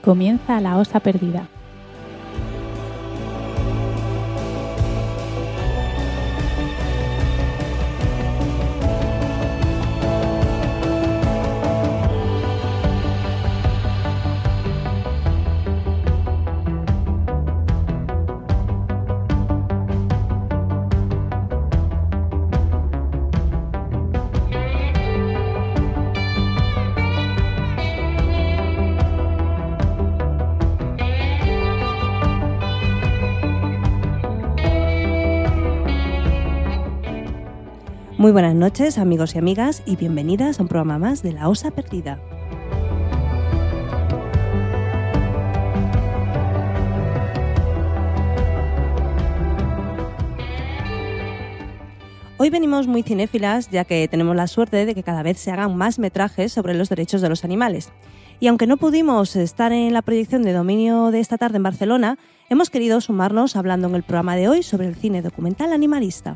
comienza La Osa Perdida. Muy buenas noches, amigos y amigas, y bienvenidas a un programa más de La Osa Perdida. Hoy venimos muy cinéfilas, ya que tenemos la suerte de que cada vez se hagan más metrajes sobre los derechos de los animales. Y aunque no pudimos estar en la proyección de Dominio de esta tarde en Barcelona, hemos querido sumarnos hablando en el programa de hoy sobre el cine documental animalista.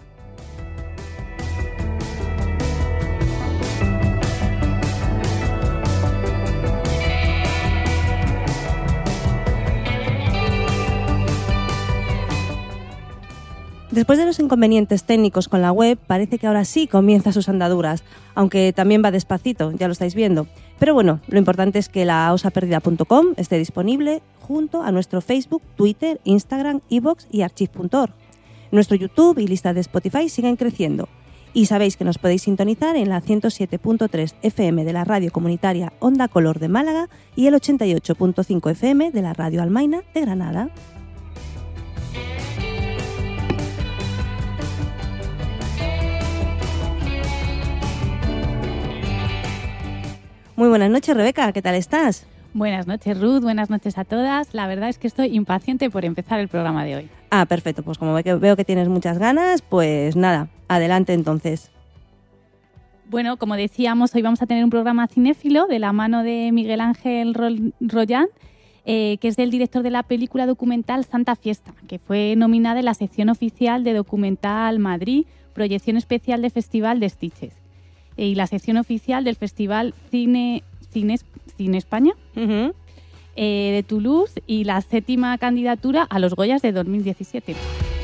Después de los inconvenientes técnicos con la web, parece que ahora sí comienza sus andaduras, aunque también va despacito, ya lo estáis viendo. Pero bueno, lo importante es que laosaperdida.com esté disponible junto a nuestro Facebook, Twitter, Instagram, iVoox y archive.org. Nuestro YouTube y lista de Spotify siguen creciendo. Y sabéis que nos podéis sintonizar en la 107.3 FM de la radio comunitaria Onda Color de Málaga y el 88.5 FM de la radio Almaina de Granada. Muy buenas noches, Rebeca, ¿qué tal estás? Buenas noches, Ruth, buenas noches a todas. La verdad es que estoy impaciente por empezar el programa de hoy. Ah, perfecto, pues como veo que tienes muchas ganas, pues nada, adelante entonces. Bueno, como decíamos, hoy vamos a tener un programa cinéfilo de la mano de Miguel Ángel Rollán, que es del director de la película documental Santa Fiesta, que fue nominada en la sección oficial de Documental Madrid, proyección especial de Festival de Sitges. Y la sección oficial del Festival Cine España de Toulouse y la 7ª candidatura a los Goyas de 2017.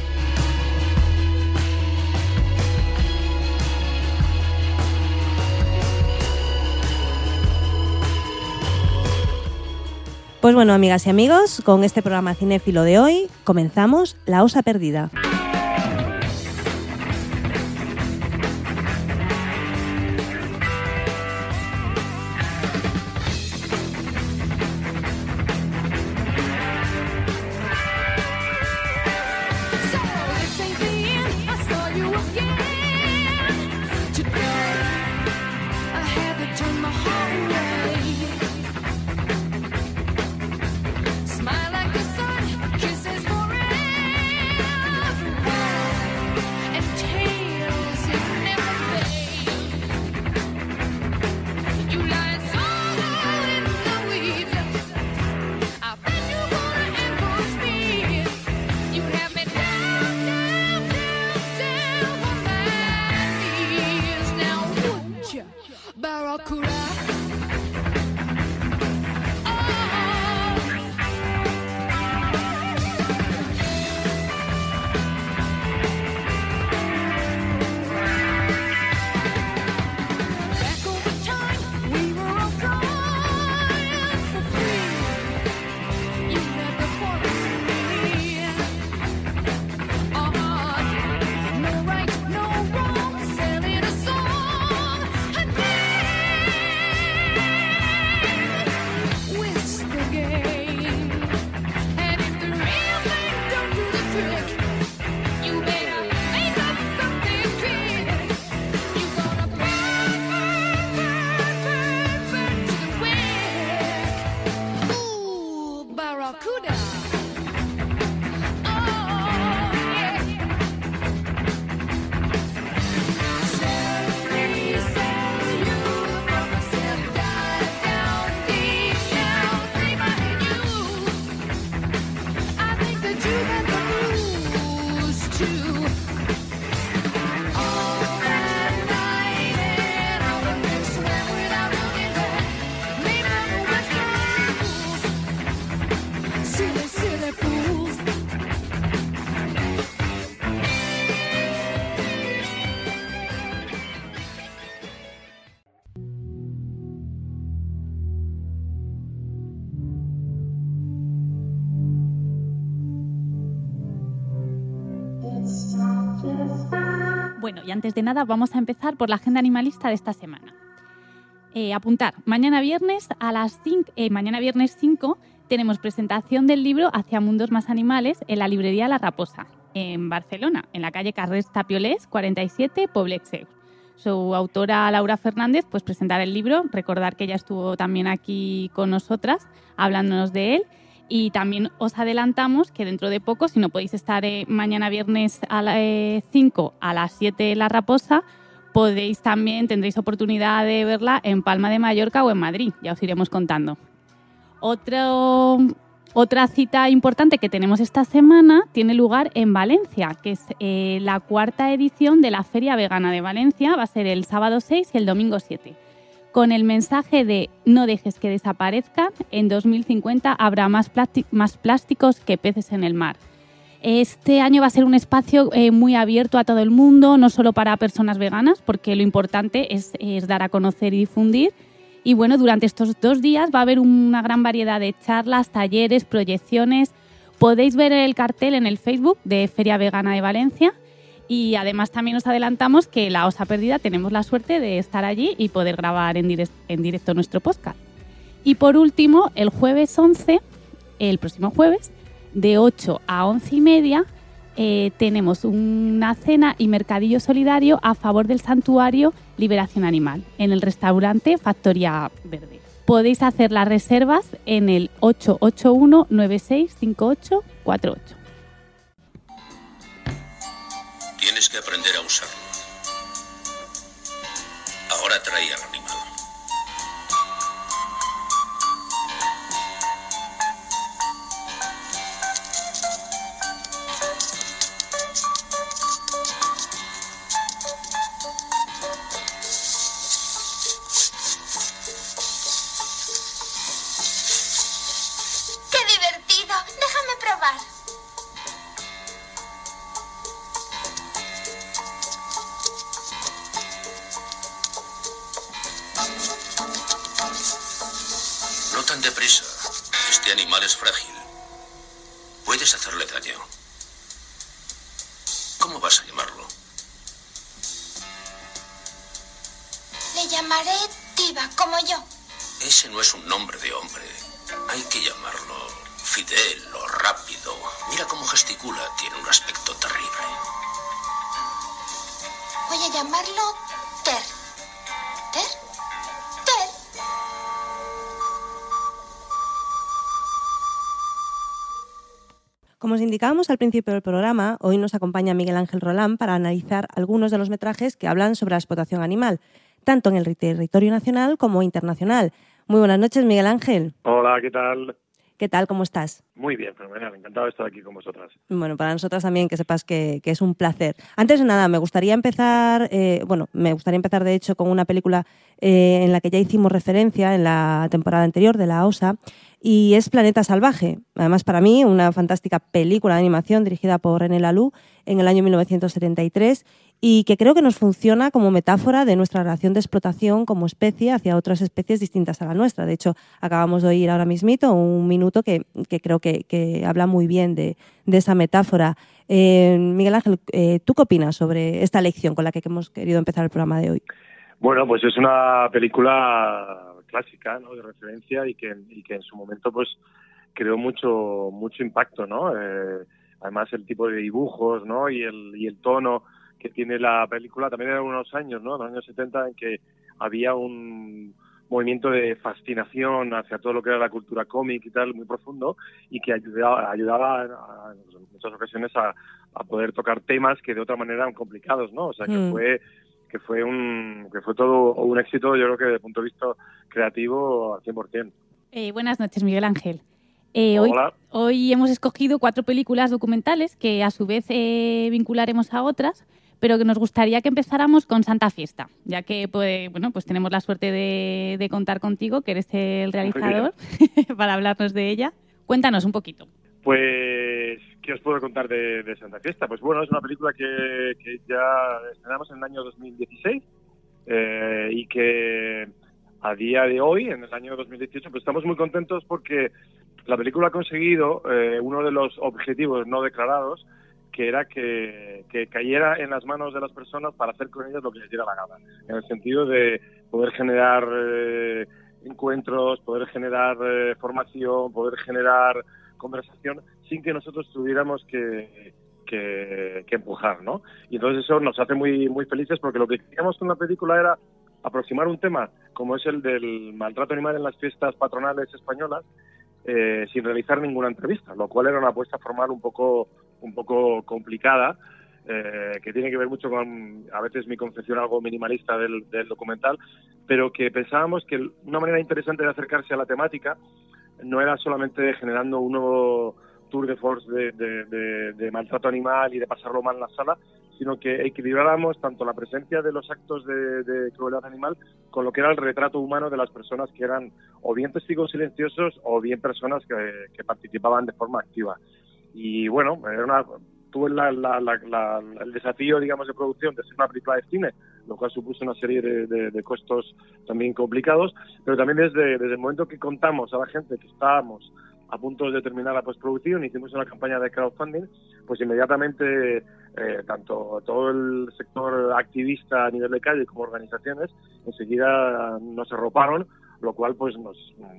Pues bueno, amigas y amigos, con este programa cinéfilo de hoy comenzamos La Osa Perdida. Bueno, y antes de nada vamos a empezar por la agenda animalista de esta semana. Apuntar, mañana viernes 5 tenemos presentación del libro Hacia mundos más animales en la librería La Raposa, en Barcelona, en la calle Carrers Tapiolés 47, Poblexeu. Su autora Laura Fernández pues presentará el libro, recordar que ella estuvo también aquí con nosotras hablándonos de él. Y también os adelantamos que dentro de poco, si no podéis estar mañana viernes a las 5 a las 7 en La Raposa, tendréis oportunidad de verla en Palma de Mallorca o en Madrid, ya os iremos contando. Otra cita importante que tenemos esta semana tiene lugar en Valencia, que es la 4ª edición de la Feria Vegana de Valencia, va a ser el sábado 6 y el domingo 7. Con el mensaje de no dejes que desaparezcan, en 2050 habrá más plásticos que peces en el mar. Este año va a ser un espacio muy abierto a todo el mundo, no solo para personas veganas, porque lo importante es dar a conocer y difundir. Y bueno, durante estos 2 días va a haber una gran variedad de charlas, talleres, proyecciones. Podéis ver el cartel en el Facebook de Feria Vegana de Valencia. Y además también os adelantamos que La Osa Perdida tenemos la suerte de estar allí y poder grabar en directo nuestro podcast. Y por último, el jueves 11, el próximo jueves, de 8 a 11:30, tenemos una cena y mercadillo solidario a favor del santuario Liberación Animal en el restaurante Factoría Verde. Podéis hacer las reservas en el 881 965848. Tienes que aprender a usarlo. Ahora trae al animal. ¡Qué divertido! Déjame probar. No tan deprisa. Este animal es frágil. Puedes hacerle daño. ¿Cómo vas a llamarlo? Le llamaré Tiva, como yo. Ese no es un nombre de hombre. Hay que llamarlo Fidel o Rápido. Mira cómo gesticula. Tiene un aspecto terrible. Voy a llamarlo Ter. ¿Ter? ¡Ter! Como os indicábamos al principio del programa, hoy nos acompaña Miguel Ángel Rolán para analizar algunos de los metrajes que hablan sobre la explotación animal, tanto en el territorio nacional como internacional. Muy buenas noches, Miguel Ángel. Hola, ¿qué tal? ¿Qué tal? ¿Cómo estás? Muy bien, fenomenal. Encantado de estar aquí con vosotras. Bueno, para nosotras también, que sepas que es un placer. Antes de nada, me gustaría empezar de hecho con una película en la que ya hicimos referencia en la temporada anterior de La Osa, y es Planeta Salvaje. Además, para mí, una fantástica película de animación dirigida por René Laloux en el año 1973, y que creo que nos funciona como metáfora de nuestra relación de explotación como especie hacia otras especies distintas a la nuestra. De hecho, acabamos de oír ahora mismito un minuto que creo que habla muy bien de esa metáfora. Miguel Ángel, ¿tú qué opinas sobre esta lección con la que hemos querido empezar el programa de hoy? Bueno, pues es una película clásica, ¿no?, de referencia y que en su momento pues creó mucho impacto, ¿no? Además el tipo de dibujos, ¿no?, y el tono que tiene la película también eran unos años, ¿no?, los años 70, en que había un movimiento de fascinación hacia todo lo que era la cultura cómic y tal, muy profundo, y que ayudaba en muchas ocasiones a poder tocar temas que de otra manera eran complicados, ¿no? O sea, que fue todo un éxito, yo creo que desde el punto de vista creativo al 100%. Buenas noches, Miguel Ángel. Hola. Hoy hemos escogido 4 películas documentales que a su vez vincularemos a otras, pero que nos gustaría que empezáramos con Santa Fiesta, ya que pues tenemos la suerte de contar contigo, que eres el realizador, para hablarnos de ella. Cuéntanos un poquito. Pues, ¿qué os puedo contar de Santa Fiesta? Pues bueno, es una película que ya estrenamos en el año 2016 y que a día de hoy, en el año 2018, pues estamos muy contentos porque la película ha conseguido uno de los objetivos no declarados, que era que cayera en las manos de las personas para hacer con ellas lo que les diera la gana, en el sentido de poder generar encuentros, poder generar formación, poder generar conversación sin que nosotros tuviéramos que empujar, ¿no? Y entonces eso nos hace muy muy felices, porque lo que queríamos con la película era aproximar un tema como es el del maltrato animal en las fiestas patronales españolas, sin realizar ninguna entrevista, lo cual era una apuesta formal un poco complicada, que tiene que ver mucho con, a veces, mi concepción algo minimalista del documental, pero que pensábamos que una manera interesante de acercarse a la temática no era solamente generando un nuevo tour de force de maltrato animal y de pasarlo mal en la sala, sino que equilibráramos tanto la presencia de los actos de crueldad animal con lo que era el retrato humano de las personas que eran o bien testigos silenciosos o bien personas que participaban de forma activa. Y bueno, tuve el desafío, digamos, de producción de ser una película de cine, lo cual supuso una serie de costos también complicados, pero también desde el momento que contamos a la gente que estábamos a punto de terminar la postproducción, hicimos una campaña de crowdfunding, pues inmediatamente tanto todo el sector activista a nivel de calle como organizaciones enseguida nos arroparon, lo cual pues nos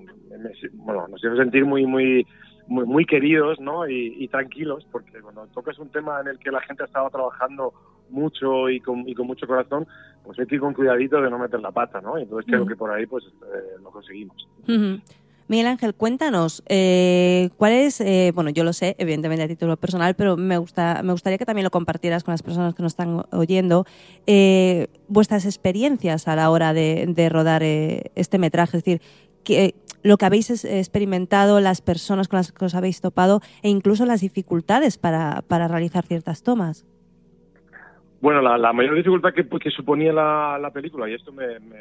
hizo sentir muy queridos, ¿no? y tranquilos, porque cuando tocas un tema en el que la gente estaba trabajando mucho y con mucho corazón, pues hay que ir con cuidadito de no meter la pata, ¿no? Y entonces creo que por ahí pues lo conseguimos. Miguel Ángel, cuéntanos, ¿cuál es, bueno, yo lo sé, evidentemente a título personal, pero me gustaría que también lo compartieras con las personas que nos están oyendo, vuestras experiencias a la hora de rodar este metraje, es decir, lo que habéis experimentado, las personas con las que os habéis topado e incluso las dificultades para realizar ciertas tomas. Bueno, la mayor dificultad que suponía la película, y esto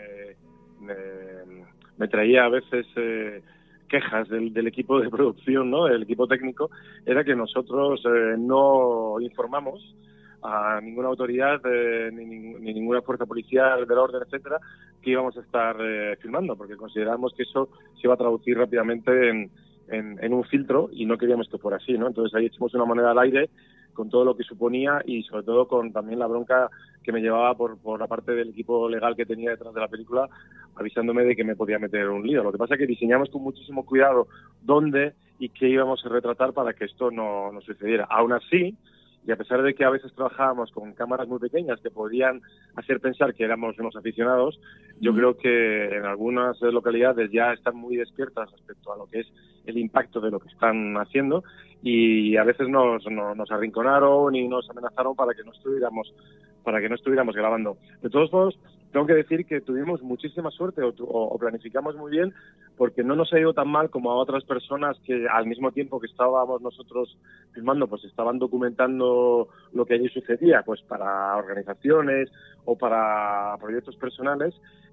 me traía a veces quejas del equipo de producción, ¿no? Del equipo técnico, era que nosotros no informamos a ninguna autoridad ni ninguna fuerza policial del orden, etcétera, que íbamos a estar filmando, porque consideramos que eso se iba a traducir rápidamente en un filtro y no queríamos que fuera así, ¿no? Entonces ahí echamos una moneda al aire con todo lo que suponía y sobre todo con también la bronca que me llevaba por la parte del equipo legal que tenía detrás de la película, avisándome de que me podía meter un lío. Lo que pasa es que diseñamos con muchísimo cuidado dónde y qué íbamos a retratar para que esto no sucediera. Aún así, y a pesar de que a veces trabajábamos con cámaras muy pequeñas que podían hacer pensar que éramos unos aficionados, yo creo que en algunas localidades ya están muy despiertas respecto a lo que es el impacto de lo que están haciendo, y a veces nos arrinconaron y nos amenazaron para que no estuviéramos grabando. De todos modos, tengo que decir que tuvimos muchísima suerte o planificamos muy bien, porque no nos ha ido tan mal como a otras personas que al mismo tiempo que estábamos nosotros filmando, pues estaban documentando lo que allí sucedía, pues para organizaciones o para proyectos personales,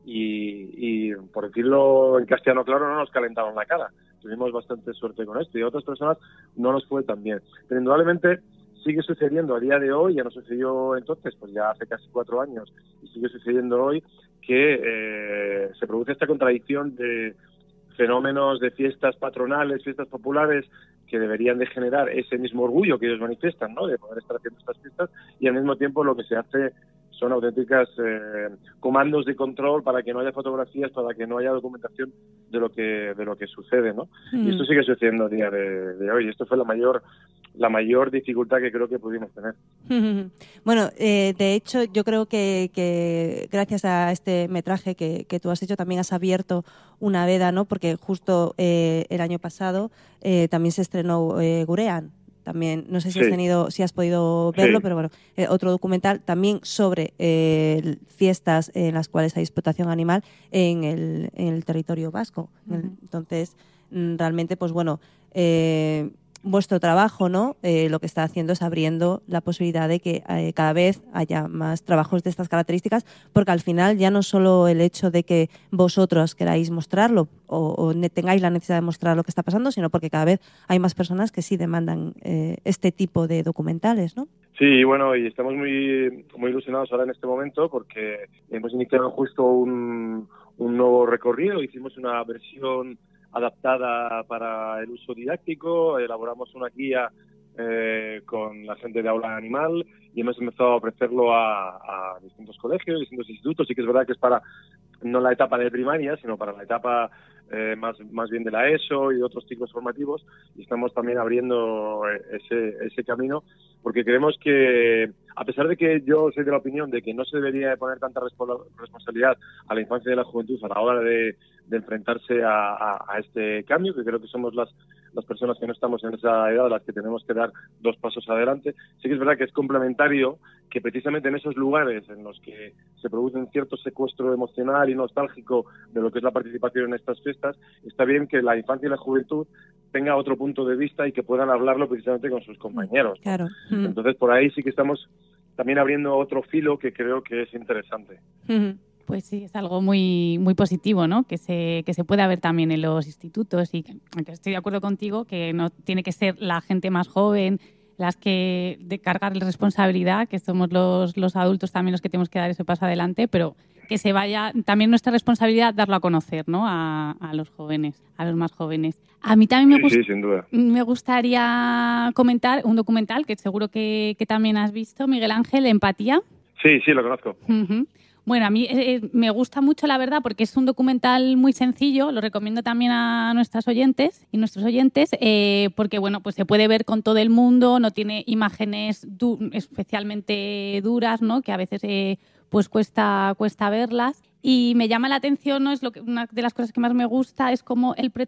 y por decirlo en castellano claro, no nos calentaron la cara. Tuvimos bastante suerte con esto, y a otras personas no nos fue tan bien. Pero indudablemente sigue sucediendo a día de hoy, ya no sucedió entonces, pues ya hace casi 4 años, y sigue sucediendo hoy, que se produce esta contradicción de fenómenos de fiestas patronales, fiestas populares, que deberían de generar ese mismo orgullo que ellos manifiestan, ¿no?, de poder estar haciendo estas fiestas, y al mismo tiempo lo que se hace son auténticas comandos de control para que no haya fotografías, para que no haya documentación de lo que sucede, ¿no? Y esto sigue sucediendo a día de hoy. Esto fue la mayor dificultad que creo que pudimos tener. Bueno, de hecho, yo creo que gracias a este metraje que tú has hecho, también has abierto una veda, ¿no? Porque justo el año pasado también se estrenó Gurean. También, no sé si si has podido verlo, pero bueno, otro documental también sobre fiestas en las cuales hay explotación animal en el territorio vasco. Entonces, realmente, pues bueno, vuestro trabajo, ¿no? Lo que está haciendo es abriendo la posibilidad de que cada vez haya más trabajos de estas características, porque al final ya no solo el hecho de que vosotros queráis mostrarlo o tengáis la necesidad de mostrar lo que está pasando, sino porque cada vez hay más personas que sí demandan este tipo de documentales, ¿no? Sí, bueno, y estamos muy ilusionados ahora en este momento porque hemos iniciado justo un nuevo recorrido. Hicimos una versión adaptada para el uso didáctico, elaboramos una guía con la gente de Aula Animal y hemos empezado a ofrecerlo a distintos colegios, distintos institutos. Sí que es verdad que es para no la etapa de primaria, sino para la etapa más bien de la ESO y de otros ciclos formativos, y estamos también abriendo ese camino, porque creemos que, a pesar de que yo soy de la opinión de que no se debería de poner tanta responsabilidad a la infancia y a la juventud a la hora de enfrentarse a este cambio, que creo que somos las personas que no estamos en esa edad las que tenemos que dar 2 pasos adelante, sí que es verdad que es complementario que precisamente en esos lugares en los que se produce un cierto secuestro emocional y nostálgico de lo que es la participación en estas fiestas, está bien que la infancia y la juventud tenga otro punto de vista y que puedan hablarlo precisamente con sus compañeros. Claro. Entonces, por ahí sí que estamos también abriendo otro filo que creo que es interesante. Pues sí, es algo muy muy positivo, ¿no? Que se pueda ver también en los institutos y aunque estoy de acuerdo contigo que no tiene que ser la gente más joven las que de cargar la responsabilidad, que somos los adultos también los que tenemos que dar ese paso adelante, pero que se vaya también nuestra responsabilidad darlo a conocer, ¿no? A los jóvenes, a los más jóvenes. A mí también sí, sin duda. Me gustaría comentar un documental que seguro que también has visto, Miguel Ángel, Empatía. Sí, lo conozco. Uh-huh. Bueno, a mí me gusta mucho, la verdad, porque es un documental muy sencillo, lo recomiendo también a nuestras oyentes y nuestros oyentes, porque bueno, pues se puede ver con todo el mundo, no tiene imágenes especialmente duras, ¿no? Que a veces pues cuesta verlas. Y me llama la atención, ¿no? Una de las cosas que más me gusta es como el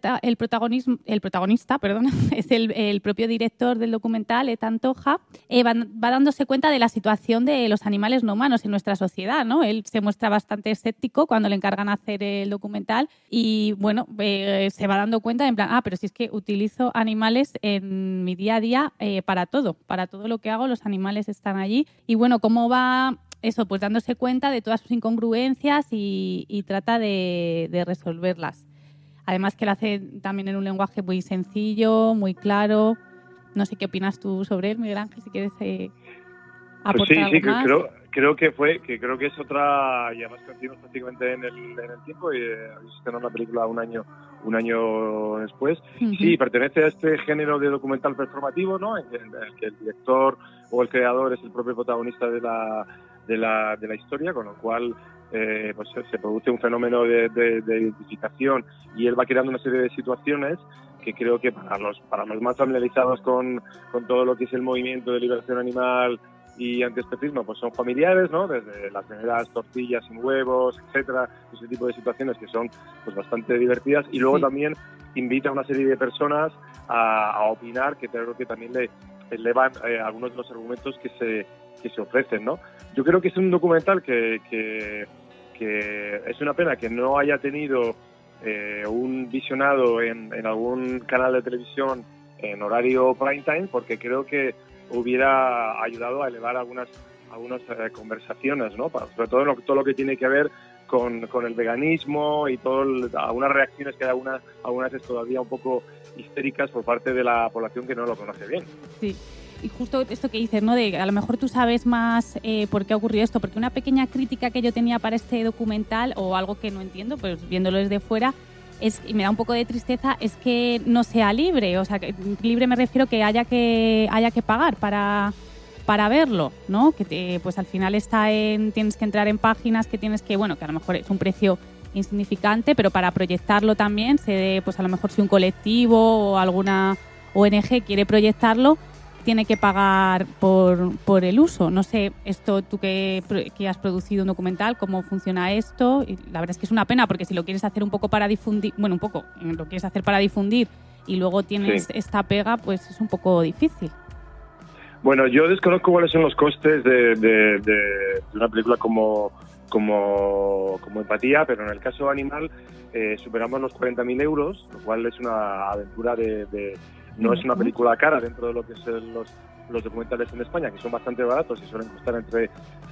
protagonista, es el propio director del documental, Ethan Toja, va dándose cuenta de la situación de los animales no humanos en nuestra sociedad, ¿no? Él se muestra bastante escéptico cuando le encargan hacer el documental y, bueno, se va dando cuenta en plan, pero si es que utilizo animales en mi día a día para todo lo que hago, los animales están allí. Y, bueno, cómo va eso, pues dándose cuenta de todas sus incongruencias y trata de resolverlas. Además que lo hace también en un lenguaje muy sencillo, muy claro. No sé qué opinas tú sobre él, Miguel Ángel, si quieres aportar algo más. Creo que es otra, y además coincidimos prácticamente en el tiempo, y habéis estrenado la película un año después. Uh-huh. Sí, pertenece a este género de documental performativo, ¿no? En el que el director o el creador es el propio protagonista de la historia, con lo cual pues se produce un fenómeno de identificación y él va creando una serie de situaciones que creo que para los más familiarizados con todo lo que es el movimiento de liberación animal y antiespecismo, pues son familiares, ¿no? Desde las primeras tortillas sin huevos, etcétera, ese tipo de situaciones que son pues bastante divertidas, y luego también invita a una serie de personas a opinar, que creo que también le elevan algunos de los argumentos que se ofrecen, ¿no? Yo creo que es un documental que es una pena que no haya tenido un visionado en algún canal de televisión en horario prime time, porque creo que hubiera ayudado a elevar algunas conversaciones, ¿no? Sobre todo lo que tiene que ver con el veganismo y algunas reacciones que hay algunas es todavía un poco histéricas por parte de la población que no lo conoce bien. Sí. Y justo esto que dices, ¿no? De a lo mejor tú sabes más por qué ha ocurrido esto, porque una pequeña crítica que yo tenía para este documental, o algo que no entiendo, pues viéndolo desde fuera, y me da un poco de tristeza, es que no sea libre. O sea, que libre me refiero que haya que pagar para verlo, ¿no? Que pues al final tienes que entrar en páginas que tienes que, bueno, que a lo mejor es un precio insignificante, pero para proyectarlo también pues a lo mejor si un colectivo o alguna ONG quiere proyectarlo, tiene que pagar por el uso. No sé, esto tú que has producido un documental, ¿cómo funciona esto? Y la verdad es que es una pena, porque si lo quieres hacer un poco para difundir, lo quieres hacer para difundir y luego tienes esta pega, pues es un poco difícil. Bueno, yo desconozco cuáles son los costes de una película como Empatía, pero en el caso Animal superamos los 40.000 euros, lo cual es una aventura no es una película cara dentro de lo que son los documentales en España, que son bastante baratos y suelen costar entre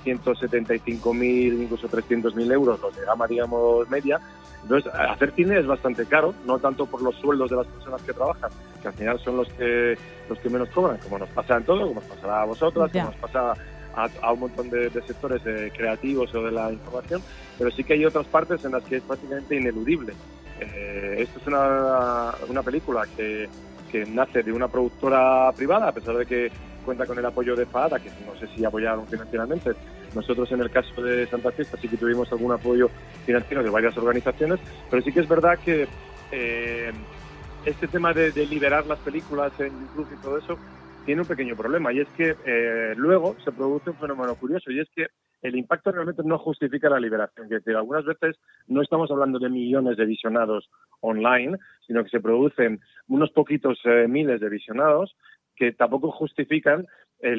175.000 incluso 300.000 euros, los de gama, digamos, media. Entonces, hacer cine es bastante caro, no tanto por los sueldos de las personas que trabajan, que al final son los que menos cobran, como nos pasa en todo, como nos pasará a vosotras, como nos pasa a un montón de sectores creativos o de la información, pero sí que hay otras partes en las que es prácticamente ineludible. Esto es una película que que nace de una productora privada, a pesar de que cuenta con el apoyo de FADA, que no sé si apoyaron financieramente. Nosotros, en el caso de Santa Fiesta, sí que tuvimos algún apoyo financiero de varias organizaciones, pero sí que es verdad que este tema de liberar las películas en YouTube y todo eso tiene un pequeño problema, y es que luego se produce un fenómeno curioso, y es que el impacto realmente no justifica la liberación. Es decir, algunas veces no estamos hablando de millones de visionados online, sino que se producen unos poquitos miles de visionados que tampoco justifican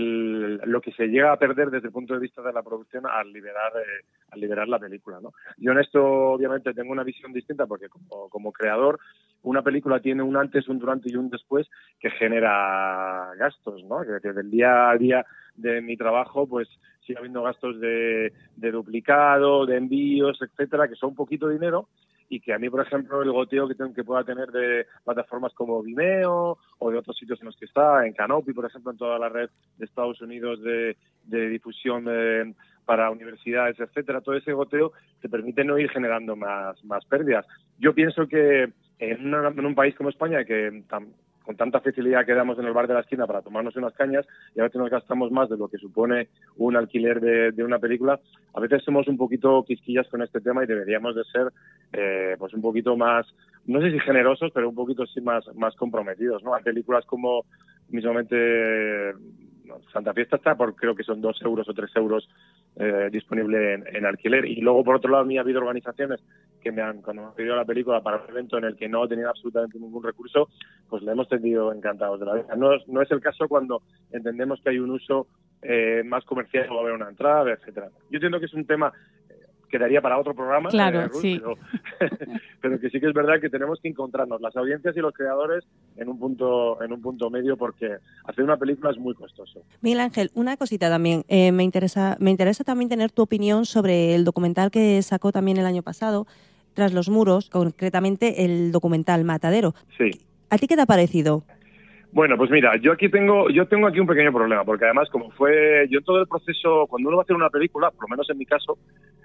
lo que se llega a perder desde el punto de vista de la producción al liberar la película, ¿no? Yo en esto obviamente tengo una visión distinta, porque como creador, una película tiene un antes, un durante y un después que genera gastos, ¿no? Que del día a día de mi trabajo pues sigue habiendo gastos de duplicado, de envíos, etcétera, que son poquito dinero, y que a mí, por ejemplo, el goteo que pueda tener de plataformas como Vimeo o de otros sitios en los que está, en Canopy, por ejemplo, en toda la red de Estados Unidos de difusión para universidades, etcétera, todo ese goteo te permite no ir generando más pérdidas. Yo pienso que en un país como España, que con tanta facilidad que damos en el bar de la esquina para tomarnos unas cañas, y a veces nos gastamos más de lo que supone un alquiler de una película, a veces somos un poquito quisquillas con este tema y deberíamos de ser pues un poquito más, no sé si generosos, pero un poquito sí más comprometidos, ¿no? Hay películas como mismamente Santa Fiesta está por, creo que son 2 euros o 3 euros disponible en alquiler. Y luego, por otro lado, a mí ha habido organizaciones que cuando me han pedido la película para un evento en el que no tenían absolutamente ningún recurso, pues le hemos tenido encantados de la vida. No es el caso cuando entendemos que hay un uso más comercial, o va a haber una entrada, etcétera. Yo entiendo que es un tema que daría para otro programa, claro, Ruth, sí. pero que sí que es verdad que tenemos que encontrarnos las audiencias y los creadores en un punto medio, porque hacer una película es muy costoso. Miguel Ángel, una cosita también. Me interesa también tener tu opinión sobre el documental que sacó también el año pasado, Tras los muros, concretamente el documental Matadero. Sí. ¿A ti qué te ha parecido? Bueno, pues mira, yo tengo aquí un pequeño problema, porque además, como yo todo el proceso, cuando uno va a hacer una película, por lo menos en mi caso,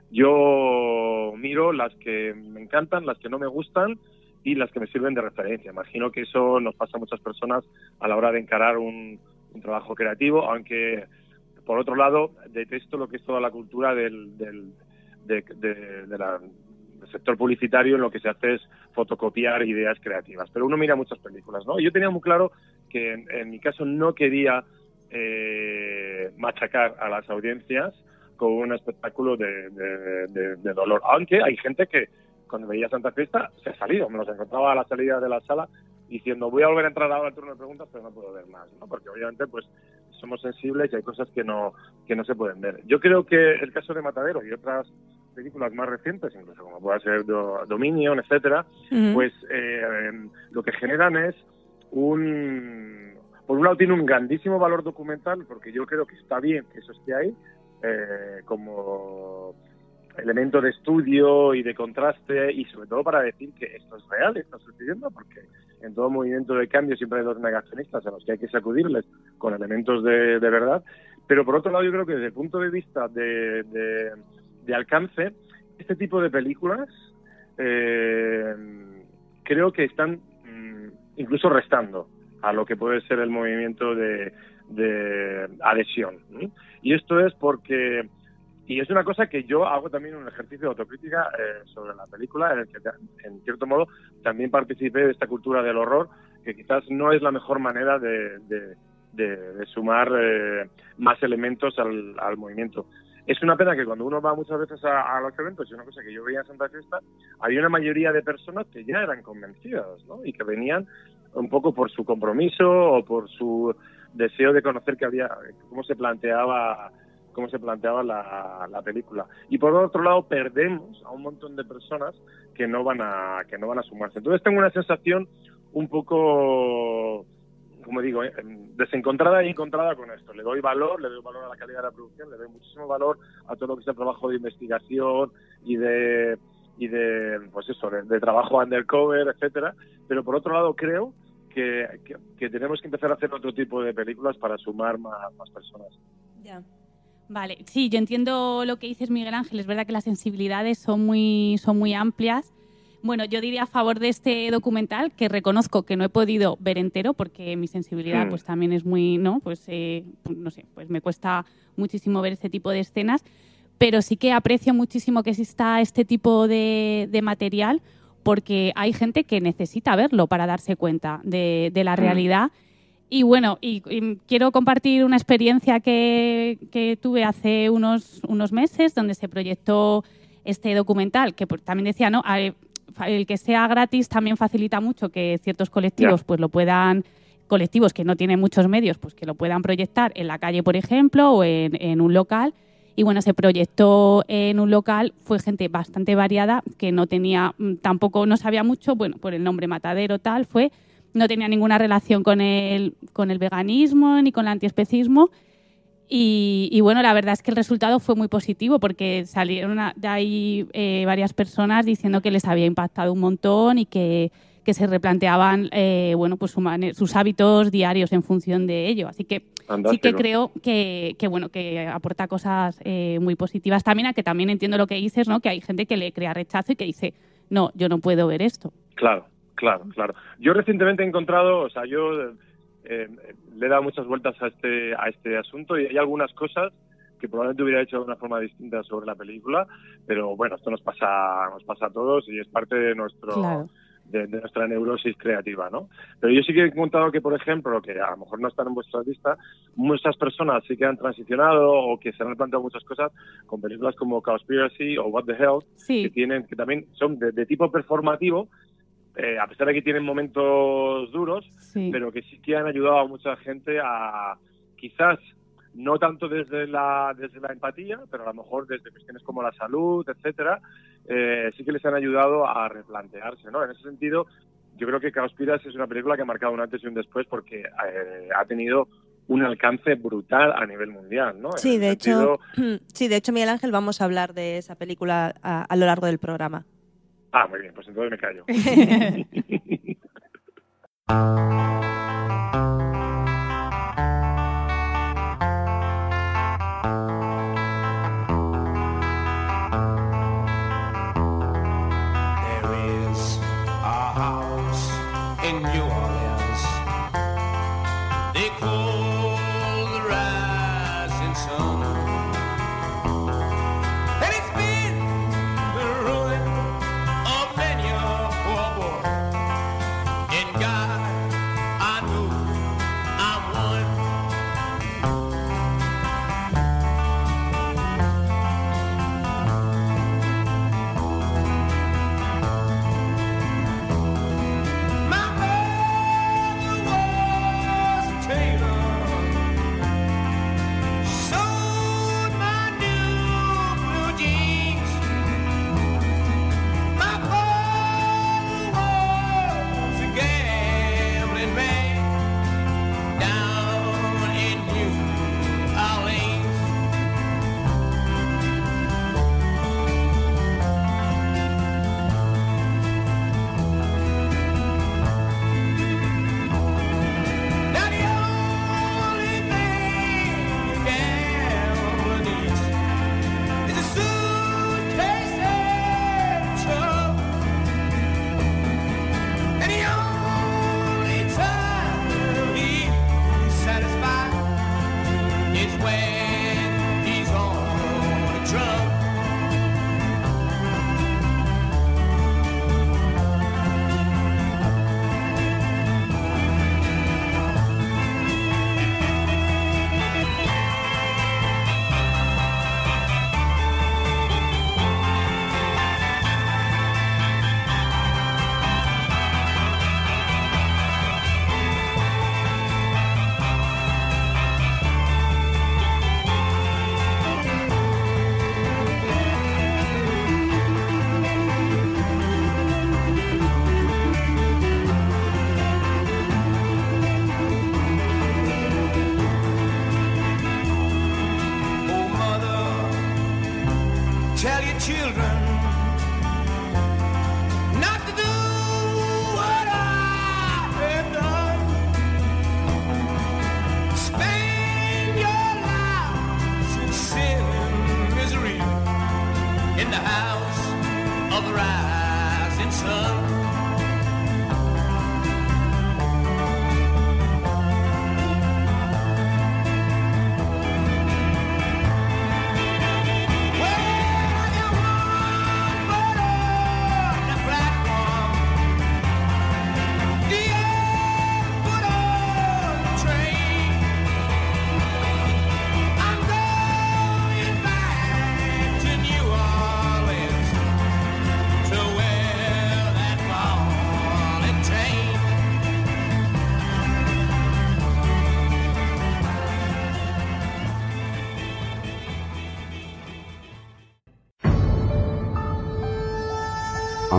yo miro las que me encantan, las que no me gustan y las que me sirven de referencia. Imagino que eso nos pasa a muchas personas a la hora de encarar un trabajo creativo, aunque, por otro lado, detesto lo que es toda la cultura del sector publicitario, en lo que se hace es fotocopiar ideas creativas. Pero uno mira muchas películas, ¿no? Yo tenía muy claro que en mi caso no quería machacar a las audiencias con un espectáculo de dolor. Aunque hay gente que cuando veía Santa Fiesta se ha salido. Me los encontraba a la salida de la sala diciendo, voy a volver a entrar ahora al turno de preguntas, pero no puedo ver más, ¿no? Porque obviamente pues somos sensibles y hay cosas que no se pueden ver. Yo creo que el caso de Matadero y otras películas más recientes, incluso como pueda ser Dominion, etcétera, pues lo que generan es por un lado tiene un grandísimo valor documental, porque yo creo que está bien que eso esté ahí, como elemento de estudio y de contraste, y sobre todo para decir que esto es real, está sucediendo, porque en todo movimiento de cambio siempre hay los negacionistas a los que hay que sacudirles con elementos de verdad. Pero por otro lado, yo creo que desde el punto de vista de alcance, este tipo de películas creo que están incluso restando a lo que puede ser el movimiento de adhesión, ¿sí? Y esto es porque, y es una cosa que yo hago también un ejercicio de autocrítica sobre la película, en el que en cierto modo también participé de esta cultura del horror, que quizás no es la mejor manera de sumar más elementos al movimiento. Es una pena que cuando uno va muchas veces a los eventos, y una cosa que yo veía en Santa Fiesta, había una mayoría de personas que ya eran convencidas, ¿no? Y que venían un poco por su compromiso o por su deseo de conocer cómo se planteaba la película. Y por otro lado, perdemos a un montón de personas que no van a sumarse. Entonces tengo una sensación un poco, como digo, desencontrada y encontrada con esto. Le doy valor a la calidad de la producción, le doy muchísimo valor a todo lo que es el trabajo de investigación y de pues eso, de trabajo undercover, etcétera. Pero por otro lado creo que tenemos que empezar a hacer otro tipo de películas para sumar más personas. Ya. Vale, sí, yo entiendo lo que dices, Miguel Ángel. Es verdad que las sensibilidades son muy amplias. Bueno, yo diría a favor de este documental, que reconozco que no he podido ver entero porque mi sensibilidad pues también es muy, ¿no? Pues no sé, pues me cuesta muchísimo ver este tipo de escenas, pero sí que aprecio muchísimo que exista este tipo de material porque hay gente que necesita verlo para darse cuenta de la realidad. Y bueno, y quiero compartir una experiencia que tuve hace unos meses donde se proyectó este documental, que pues, también decía, ¿no? El que sea gratis también facilita mucho que ciertos colectivos pues lo puedan, colectivos que no tienen muchos medios, pues que lo puedan proyectar en la calle, por ejemplo, o en un local. Y bueno, se proyectó en un local, fue gente bastante variada, que no tenía, tampoco no sabía mucho, bueno, por el nombre Matadero tal, no tenía ninguna relación con el veganismo ni con el antiespecismo. Y bueno, la verdad es que el resultado fue muy positivo porque salieron de ahí varias personas diciendo que les había impactado un montón y que se replanteaban bueno, pues sus hábitos diarios en función de ello. Así que fantástico. Sí que creo que bueno, que aporta cosas muy positivas también, a que también entiendo lo que dices, ¿no? Que hay gente que le crea rechazo y que dice, no, yo no puedo ver esto. Claro. Yo recientemente he encontrado, o sea, yo le he dado muchas vueltas a este asunto y hay algunas cosas que probablemente hubiera hecho de una forma distinta sobre la película, pero bueno, esto nos pasa a todos y es parte de nuestro de nuestra neurosis creativa, ¿no? Pero yo sí que he encontrado que, por ejemplo, que a lo mejor no están en vuestra lista, muchas personas sí que han transicionado o que se han planteado muchas cosas con películas como Cowspiracy o What the Hell, que también son de tipo performativo, a pesar de que tienen momentos duros, pero que sí que han ayudado a mucha gente a, quizás, no tanto desde la empatía, pero a lo mejor desde cuestiones como la salud, etcétera, sí que les han ayudado a replantearse, ¿no? En ese sentido, yo creo que Cowspiracy es una película que ha marcado un antes y un después porque ha tenido un alcance brutal a nivel mundial, ¿no? Sí, de hecho, Miguel Ángel, vamos a hablar de esa película a lo largo del programa. Ah, muy bien, pues entonces me callo.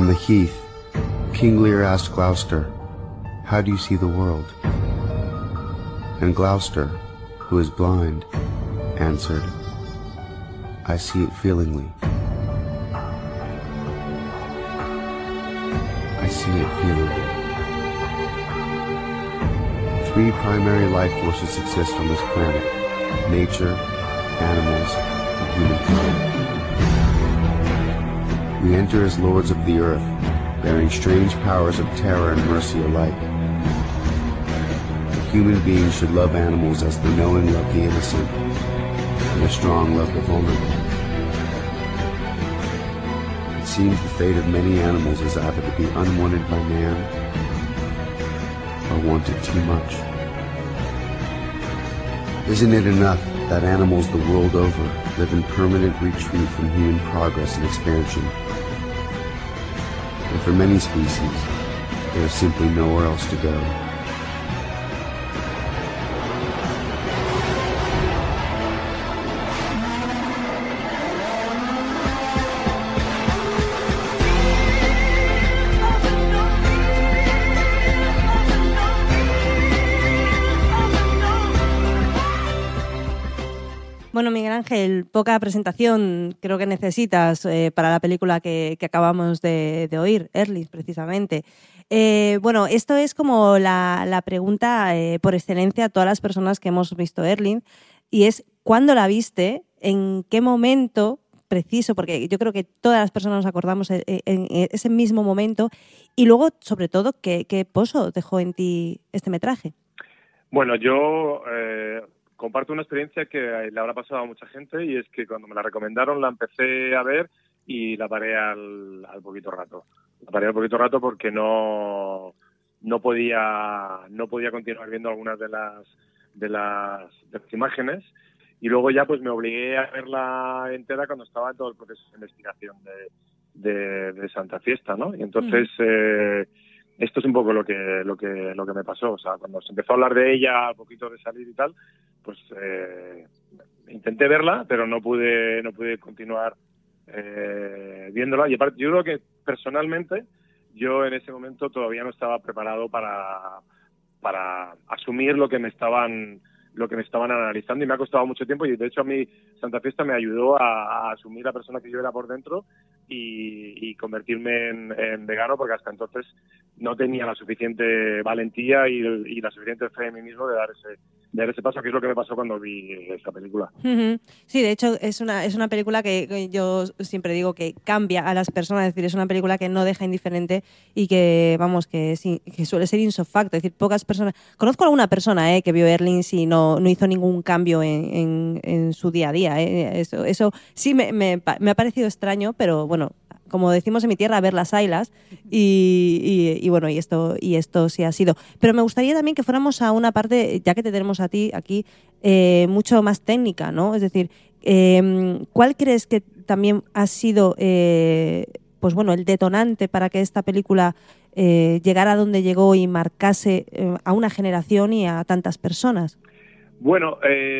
On the heath, King Lear asked Gloucester, "How do you see the world?" And Gloucester, who is blind, answered, "I see it feelingly. I see it feelingly." Three primary life forces exist on this planet: nature, animals, and humankind. We enter as lords of the earth, bearing strange powers of terror and mercy alike. Human beings should love animals as the knowing love the innocent, and the strong love the vulnerable. It seems the fate of many animals is either to be unwanted by man, or wanted too much. Isn't it enough that animals the world over live in permanent retreat from human progress and expansion? And for many species, there is simply nowhere else to go. Bueno, Miguel Ángel, poca presentación creo que necesitas para la película que acabamos de oír, Erling, precisamente. Bueno, esto es como la pregunta por excelencia a todas las personas que hemos visto Erling, y es ¿cuándo la viste? ¿En qué momento preciso? Porque yo creo que todas las personas nos acordamos en ese mismo momento, y luego, sobre todo, ¿qué pozo dejó en ti este metraje? Bueno, yo comparto una experiencia que le habrá pasado a mucha gente, y es que cuando me la recomendaron la empecé a ver y la paré al poquito rato. La paré al poquito rato porque no podía continuar viendo algunas de las imágenes, y luego ya pues me obligué a verla entera cuando estaba en todo el proceso de investigación de Santa Fiesta, ¿no? Y entonces esto es un poco lo que me pasó. O sea, cuando se empezó a hablar de ella, a poquito de salir y tal, pues intenté verla, pero no pude continuar viéndola. Y aparte, yo creo que personalmente yo en ese momento todavía no estaba preparado para asumir lo que me estaban analizando, y me ha costado mucho tiempo, y de hecho a mí Santa Fiesta me ayudó a asumir la persona que yo era por dentro y convertirme en vegano, porque hasta entonces no tenía la suficiente valentía y la suficiente fe en mí mismo de dar ese paso, que es lo que me pasó cuando vi esta película. Uh-huh. Sí, de hecho es una película que yo siempre digo que cambia a las personas, es decir, es una película que no deja indiferente y que, vamos, que suele ser insofacto, es decir, pocas personas... Conozco a alguna persona que vio Erling y no hizo ningún cambio en su día a día. Eso sí me ha parecido extraño, pero bueno, como decimos en mi tierra, ver las ailas, y bueno, y esto sí ha sido. Pero me gustaría también que fuéramos a una parte, ya que te tenemos a ti aquí, mucho más técnica, ¿no? Es decir, ¿cuál crees que también ha sido pues bueno, el detonante para que esta película llegara a donde llegó y marcase a una generación y a tantas personas? Bueno,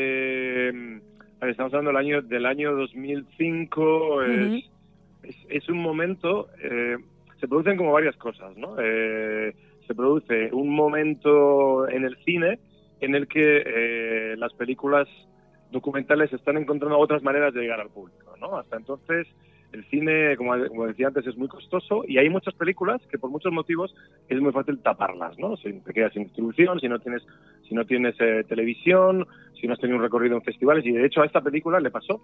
estamos hablando del año 2005. Uh-huh. Es un momento, se producen como varias cosas, ¿no? Se produce un momento en el cine en el que las películas documentales están encontrando otras maneras de llegar al público, ¿no? Hasta entonces el cine, como decía antes, es muy costoso, y hay muchas películas que por muchos motivos es muy fácil taparlas, ¿no? Si te quedas sin distribución, si no tienes televisión, si no has tenido un recorrido en festivales, y de hecho a esta película le pasó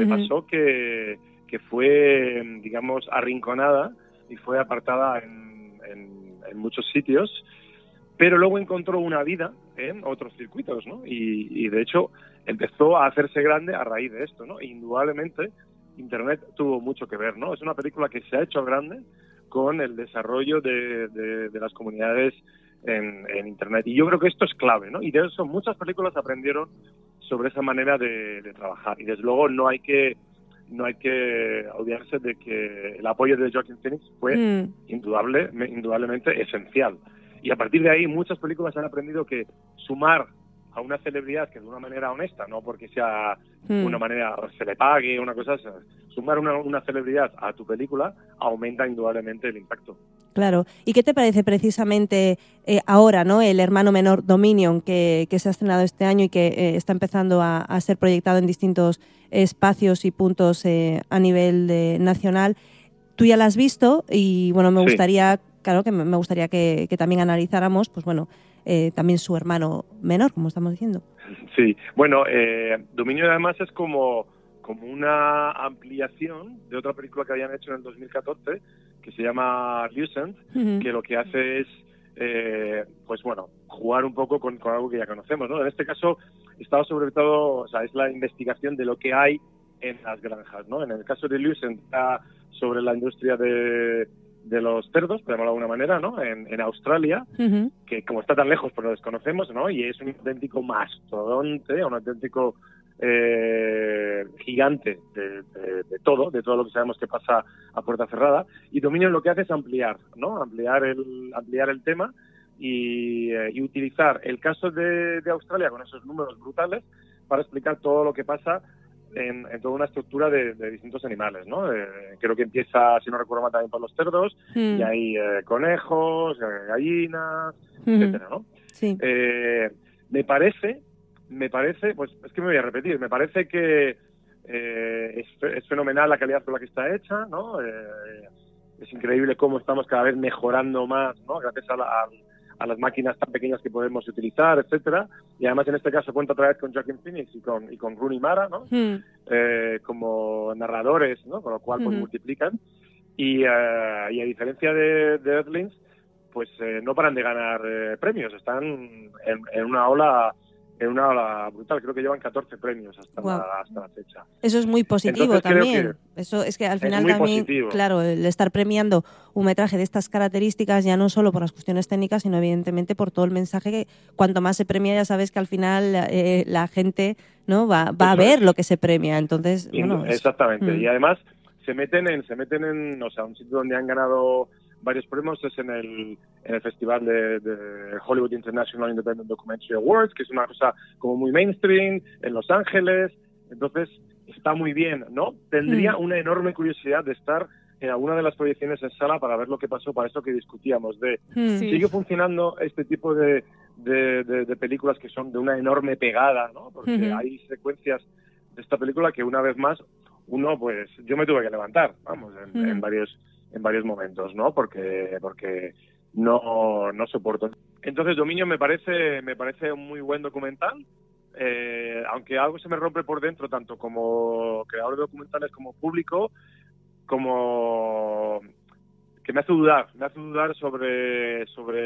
que fue, digamos, arrinconada y fue apartada en muchos sitios, pero luego encontró una vida en otros circuitos, ¿no? Y de hecho empezó a hacerse grande a raíz de esto, ¿no? Indudablemente Internet tuvo mucho que ver, ¿no? Es una película que se ha hecho grande con el desarrollo de las comunidades en Internet, y yo creo que esto es clave, ¿no? Y de eso muchas películas aprendieron sobre esa manera de trabajar, y desde luego no hay que olvidarse de que el apoyo de Joaquin Phoenix fue indudablemente esencial, y a partir de ahí muchas películas han aprendido que sumar a una celebridad que de una manera honesta, no porque sea una manera, se le pague una cosa, sumar una celebridad a tu película aumenta indudablemente el impacto. Claro. ¿Y qué te parece precisamente ahora, ¿no? El hermano menor Dominion, que se ha estrenado este año y que está empezando a ser proyectado en distintos espacios y puntos a nivel nacional? Tú ya la has visto y, bueno, me gustaría, claro, que me gustaría que también analizáramos, pues bueno, también su hermano menor, como estamos diciendo. Sí, bueno, Dominion además es como una ampliación de otra película que habían hecho en el 2014, que se llama Lucent, que lo que hace es, pues bueno, jugar un poco con algo que ya conocemos, ¿no? En este caso, estaba sobre todo, o sea, es la investigación de lo que hay en las granjas, ¿no? En el caso de Lucent está sobre la industria de los cerdos, por llamarlo de alguna manera, ¿no? En Australia, que como está tan lejos, pues lo desconocemos, ¿no? Y es un auténtico mastodonte, un auténtico gigante de todo lo que sabemos que pasa a puerta cerrada. Y Dominion lo que hace es ampliar, ¿no? Ampliar el tema y utilizar el caso de Australia con esos números brutales para explicar todo lo que pasa en toda una estructura de distintos animales, ¿no? Creo que empieza, si no recuerdo mal, también por los cerdos, y hay conejos, gallinas, etcétera, ¿no? Sí. Me parece, pues es que me voy a repetir, me parece que es fenomenal la calidad con la que está hecha, ¿no? Es increíble cómo estamos cada vez mejorando más, ¿no? Gracias a las máquinas tan pequeñas que podemos utilizar, etcétera. Y además en este caso cuenta otra vez con Joaquin Phoenix y con Rooney Mara, ¿no? Como narradores, ¿no? Con lo cual pues multiplican. Y a diferencia de Earthlings, pues no paran de ganar premios. Están en una ola brutal. Creo que llevan 14 premios hasta la fecha. Eso es muy positivo. Entonces, también. Eso es que al final también, positivo. Claro, el estar premiando un metraje de estas características, ya no solo por las cuestiones técnicas, sino evidentemente por todo el mensaje que cuanto más se premia, ya sabes que al final la gente, ¿no? va a ver lo que se premia. Entonces, bueno, exactamente. Y además se meten en, o sea, un sitio donde han ganado varios premios es en el festival de Hollywood International Independent Documentary Awards, que es una cosa como muy mainstream, en Los Ángeles. Entonces está muy bien, ¿no? Tendría una enorme curiosidad de estar en alguna de las proyecciones en sala para ver lo que pasó, para eso que discutíamos ¿sigue funcionando este tipo de películas que son de una enorme pegada, ¿no? Porque hay secuencias de esta película que una vez más uno, pues yo me tuve que levantar, vamos, en varios momentos, ¿no? Porque no soporto. Entonces Dominion me parece un muy buen documental, aunque algo se me rompe por dentro, tanto como creador de documentales como público, como que me hace dudar sobre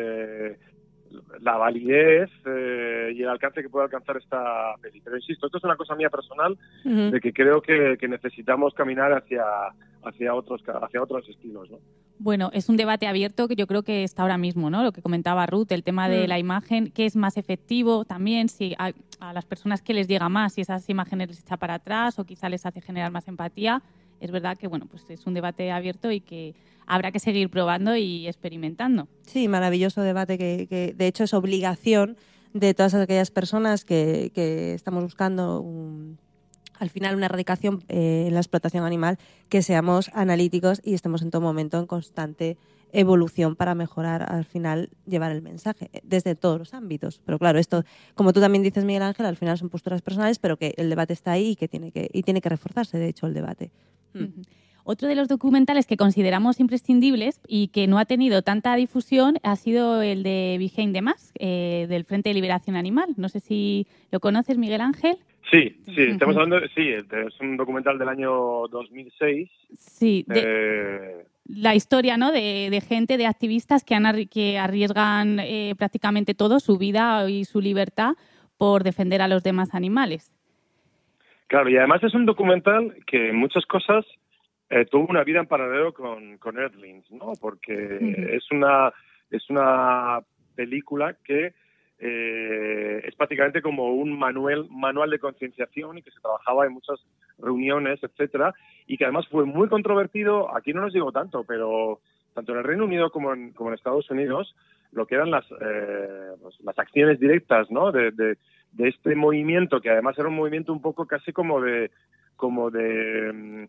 la validez y el alcance que puede alcanzar esta peli. Pero insisto, esto es una cosa mía personal, de que creo que necesitamos caminar hacia otros estilos, ¿no? Bueno, es un debate abierto que yo creo que está ahora mismo, ¿no? Lo que comentaba Ruth, el tema de la imagen, qué es más efectivo también, si a las personas que les llega más, si esas imágenes les echa para atrás o quizá les hace generar más empatía. Es verdad que, bueno, pues es un debate abierto y que habrá que seguir probando y experimentando. Sí, maravilloso debate que de hecho es obligación de todas aquellas personas que estamos buscando al final una erradicación en la explotación animal, que seamos analíticos y estemos en todo momento en constante evolución para mejorar, al final, llevar el mensaje desde todos los ámbitos. Pero claro, esto, como tú también dices, Miguel Ángel, al final son posturas personales, pero que el debate está ahí y que tiene que reforzarse, de hecho, el debate. Otro de los documentales que consideramos imprescindibles y que no ha tenido tanta difusión ha sido el de Behind the Mask, del Frente de Liberación Animal. No sé si lo conoces, Miguel Ángel. Sí, estamos hablando, es un documental del año 2006. Sí, la historia, ¿no? de gente, de activistas que arriesgan prácticamente todo, su vida y su libertad, por defender a los demás animales. Claro, y además es un documental que en muchas cosas tuvo una vida en paralelo con Earthlings, ¿no? Porque es una película que es prácticamente como un manual de concienciación y que se trabajaba en muchas reuniones, etcétera, y que además fue muy controvertido. Aquí no nos digo tanto, pero tanto en el Reino Unido como en Estados Unidos, lo que eran las acciones directas, ¿no? de este movimiento, que además era un movimiento un poco casi como de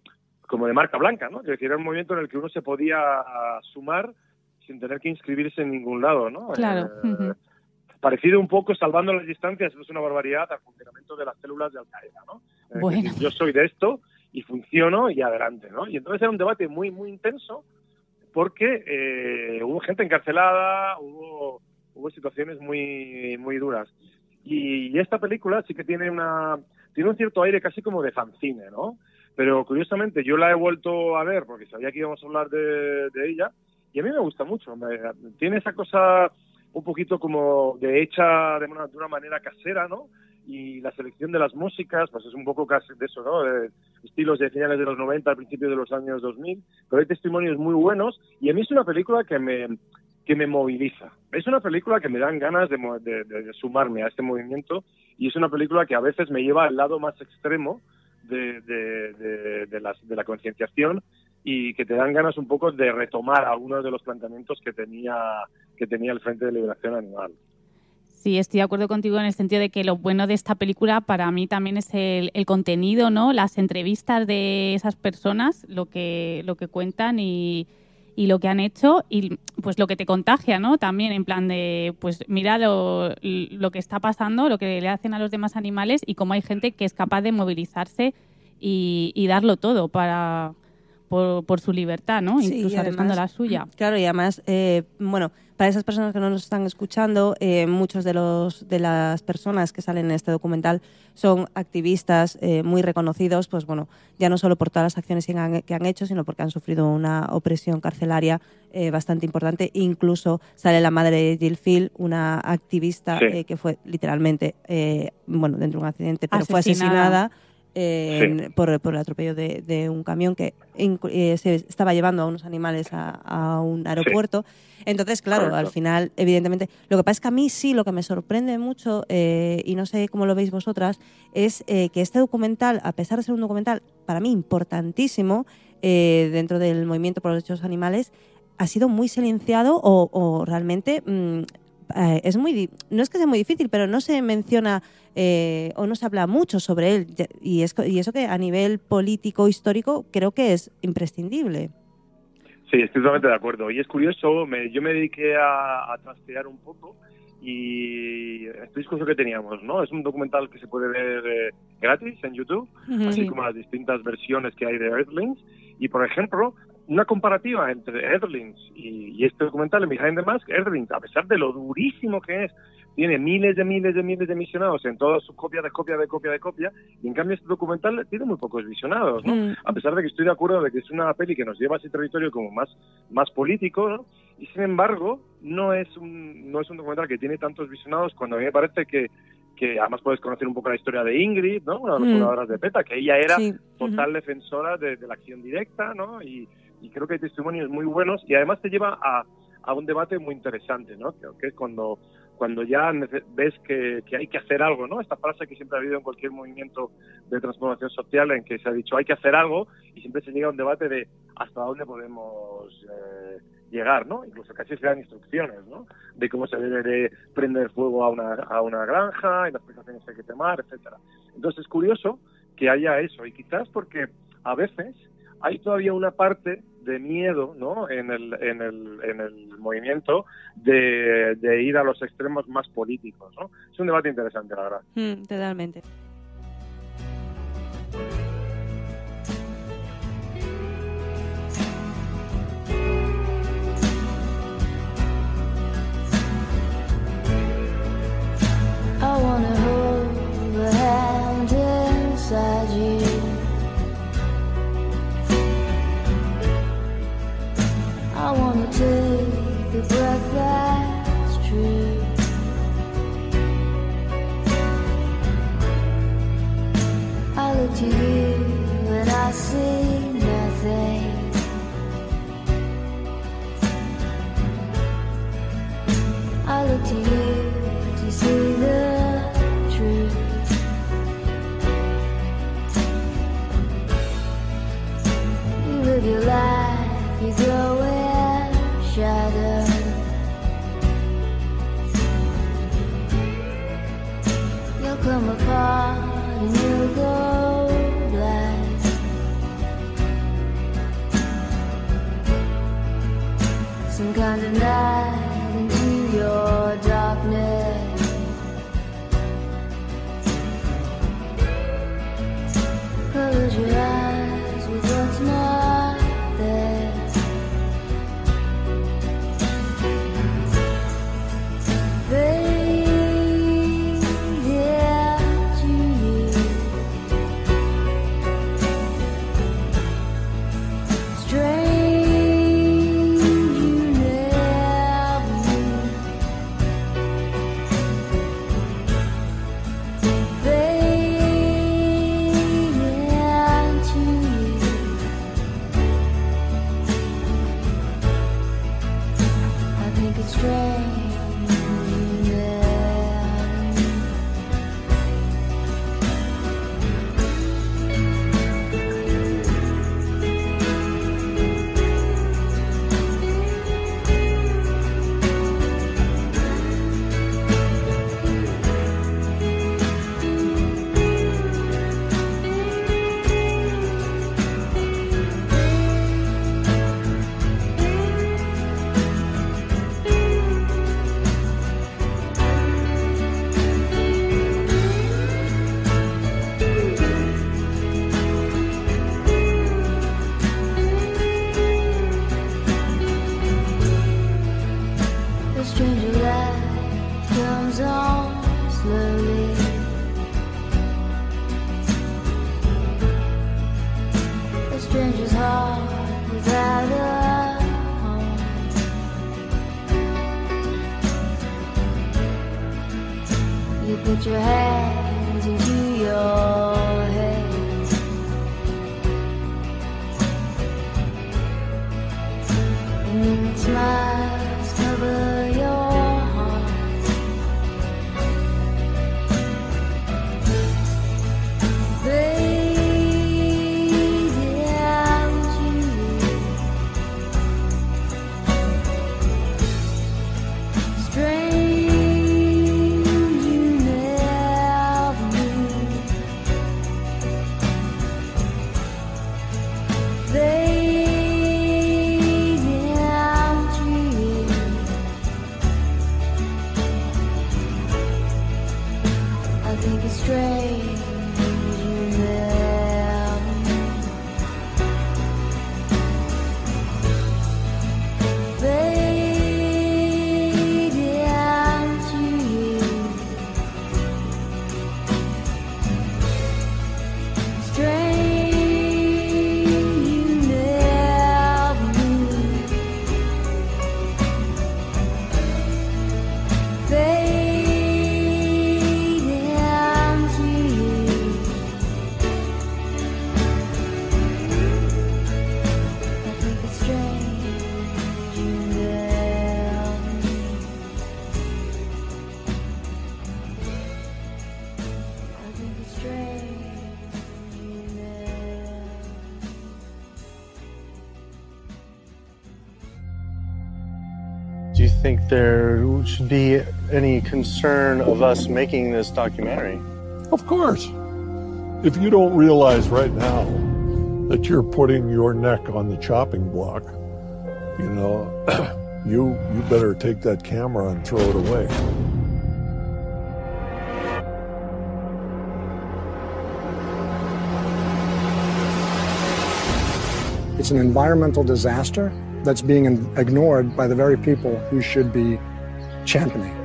como de marca blanca, ¿no? Es decir, era un movimiento en el que uno se podía sumar sin tener que inscribirse en ningún lado, ¿no? Claro. Parecido un poco, salvando las distancias, eso es una barbaridad, al funcionamiento de las células de Al-Qaeda, ¿no? Bueno. Es decir, yo soy de esto y funciono y adelante, ¿no? Y entonces era un debate muy, muy intenso porque hubo gente encarcelada, hubo situaciones muy, muy duras. Y esta película sí que tiene un cierto aire casi como de fanzine, ¿no? Pero curiosamente yo la he vuelto a ver porque sabía que íbamos a hablar de ella y a mí me gusta mucho. Tiene esa cosa un poquito como hecha de una manera casera, ¿no? Y la selección de las músicas, pues es un poco casi de eso, ¿no? Estilos de finales de los 90, al principio de los años 2000, pero hay testimonios muy buenos y a mí es una película que me moviliza. Es una película que me dan ganas de sumarme a este movimiento y es una película que a veces me lleva al lado más extremo de la concienciación y que te dan ganas un poco de retomar algunos de los planteamientos que tenía el Frente de Liberación Animal. Sí, estoy de acuerdo contigo en el sentido de que lo bueno de esta película para mí también es el contenido, ¿no? Las entrevistas de esas personas, lo que cuentan y lo que han hecho y pues lo que te contagia, ¿no? También en plan de, pues mira lo que está pasando, lo que le hacen a los demás animales y cómo hay gente que es capaz de movilizarse y darlo todo por su libertad, ¿no? Sí, incluso arriesgando la suya. Claro, y además, para esas personas que no nos están escuchando, muchos de las personas que salen en este documental son activistas muy reconocidos, pues bueno, ya no solo por todas las acciones que han hecho, sino porque han sufrido una opresión carcelaria bastante importante. Incluso sale la madre de Jill Field, una activista que fue literalmente, dentro de un accidente, pero fue asesinada. Por el atropello de un camión que se estaba llevando a unos animales a un aeropuerto. Entonces, claro, correcto. Al final, evidentemente, lo que pasa es que a mí sí, lo que me sorprende mucho, y no sé cómo lo veis vosotras, es que este documental, a pesar de ser un documental para mí importantísimo dentro del movimiento por los derechos animales, ha sido muy silenciado o realmente es no es que sea muy difícil, pero no se menciona o no se habla mucho sobre él y eso que a nivel político histórico creo que es imprescindible. Sí, estoy totalmente de acuerdo. Y es curioso, yo me dediqué a trastear un poco y este discurso que teníamos, ¿no? Es un documental que se puede ver gratis en YouTube, así como las distintas versiones que hay de Earthlings. Y, por ejemplo, una comparativa entre Earthlings y este documental, Behind the Mask, Earthlings, a pesar de lo durísimo que es, tiene miles de visionados en todas sus copias de copia, y en cambio este documental tiene muy pocos visionados, ¿no? A pesar de que estoy de acuerdo de que es una peli que nos lleva a ese territorio como más político, ¿no? Y sin embargo, no es un documental que tiene tantos visionados, cuando a mí me parece que además puedes conocer un poco la historia de Ingrid, ¿no? Una de las fundadoras de PETA, que ella era total defensora de la acción directa, ¿no? Y creo que hay testimonios muy buenos y además te lleva a un debate muy interesante, ¿no? Que es cuando ya ves que hay que hacer algo, ¿no? Esta frase que siempre ha habido en cualquier movimiento de transformación social en que se ha dicho hay que hacer algo y siempre se llega a un debate de hasta dónde podemos llegar, ¿no? Incluso casi se dan instrucciones, ¿no? De cómo se debe de prender fuego a una granja y las precauciones que hay que tomar, etcétera. Entonces es curioso que haya eso y quizás porque a veces hay todavía una parte de miedo, ¿no? en el movimiento de ir a los extremos más políticos, ¿no? Es un debate interesante, la verdad. Totalmente. I wanna hold the hand inside you. I wanna take the breath that's true. I look to you and I see nothing. I look to you to see the truth. You live your life, you grow in shadow. You'll come apart and you'll go black. slowly. A stranger's heart without a home. You put your hands into your head. And then smiles cover your heart. Fading out to you. Strange you never knew. Fading out to you. I think it's strange you never knew. Fading out to you. Strange you never knew. Fading out to you. I think it's strange you never knew. I think it's strange you never. Do you think there should be any concern of us making this documentary? Of course. If you don't realize right now that you're putting your neck on the chopping block, you know, you better take that camera and throw it away. It's an environmental disaster that's being ignored by the very people who should be championing.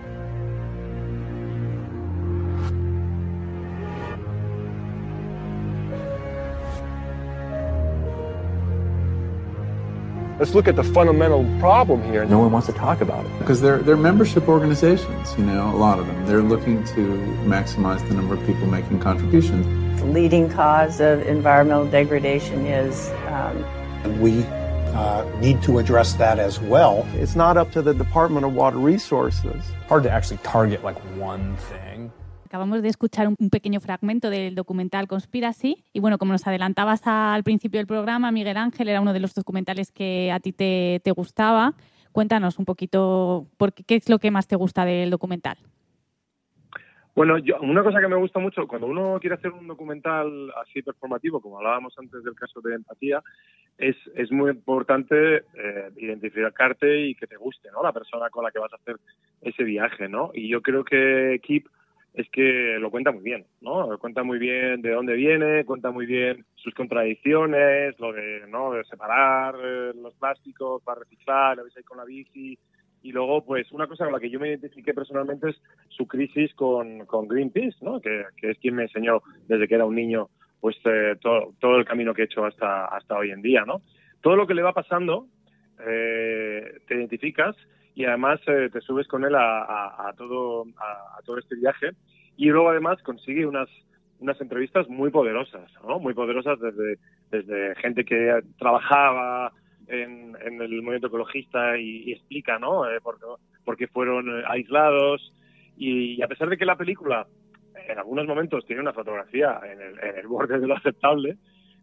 Let's look at the fundamental problem here. No one wants to talk about it. Because they're membership organizations, you know, a lot of them. They're looking to maximize the number of people making contributions. The leading cause of environmental degradation is we need to address that as well. It's not up to the Department of Water Resources. Hard to actually target like one thing. Acabamos de escuchar un pequeño fragmento del documental Conspiracy y bueno, como nos adelantabas al principio del programa, Miguel Ángel, era uno de los documentales que a ti te gustaba. Cuéntanos un poquito qué es lo que más te gusta del documental. Bueno, una cosa que me gusta mucho, cuando uno quiere hacer un documental así performativo, como hablábamos antes del caso de Empatía, es muy importante identificarte y que te guste, ¿no?, la persona con la que vas a hacer ese viaje, ¿no? Y yo creo que Keep es que lo cuenta muy bien, ¿no? Cuenta muy bien de dónde viene, cuenta muy bien sus contradicciones, lo de, ¿no?, de separar los plásticos para reciclar, lo ves ahí con la bici. Y luego, pues, una cosa con la que yo me identifiqué personalmente es su crisis con Greenpeace, ¿no?, que es quien me enseñó desde que era un niño, pues, todo el camino que he hecho hasta hoy en día, ¿no? Todo lo que le va pasando, te identificas y además te subes con él a todo este viaje. Y luego, además, consigue unas entrevistas muy poderosas, ¿no?, muy poderosas desde gente que trabajaba en el movimiento ecologista y explica, ¿no?, por qué fueron aislados. Y a pesar de que la película en algunos momentos tiene una fotografía en el borde de lo aceptable,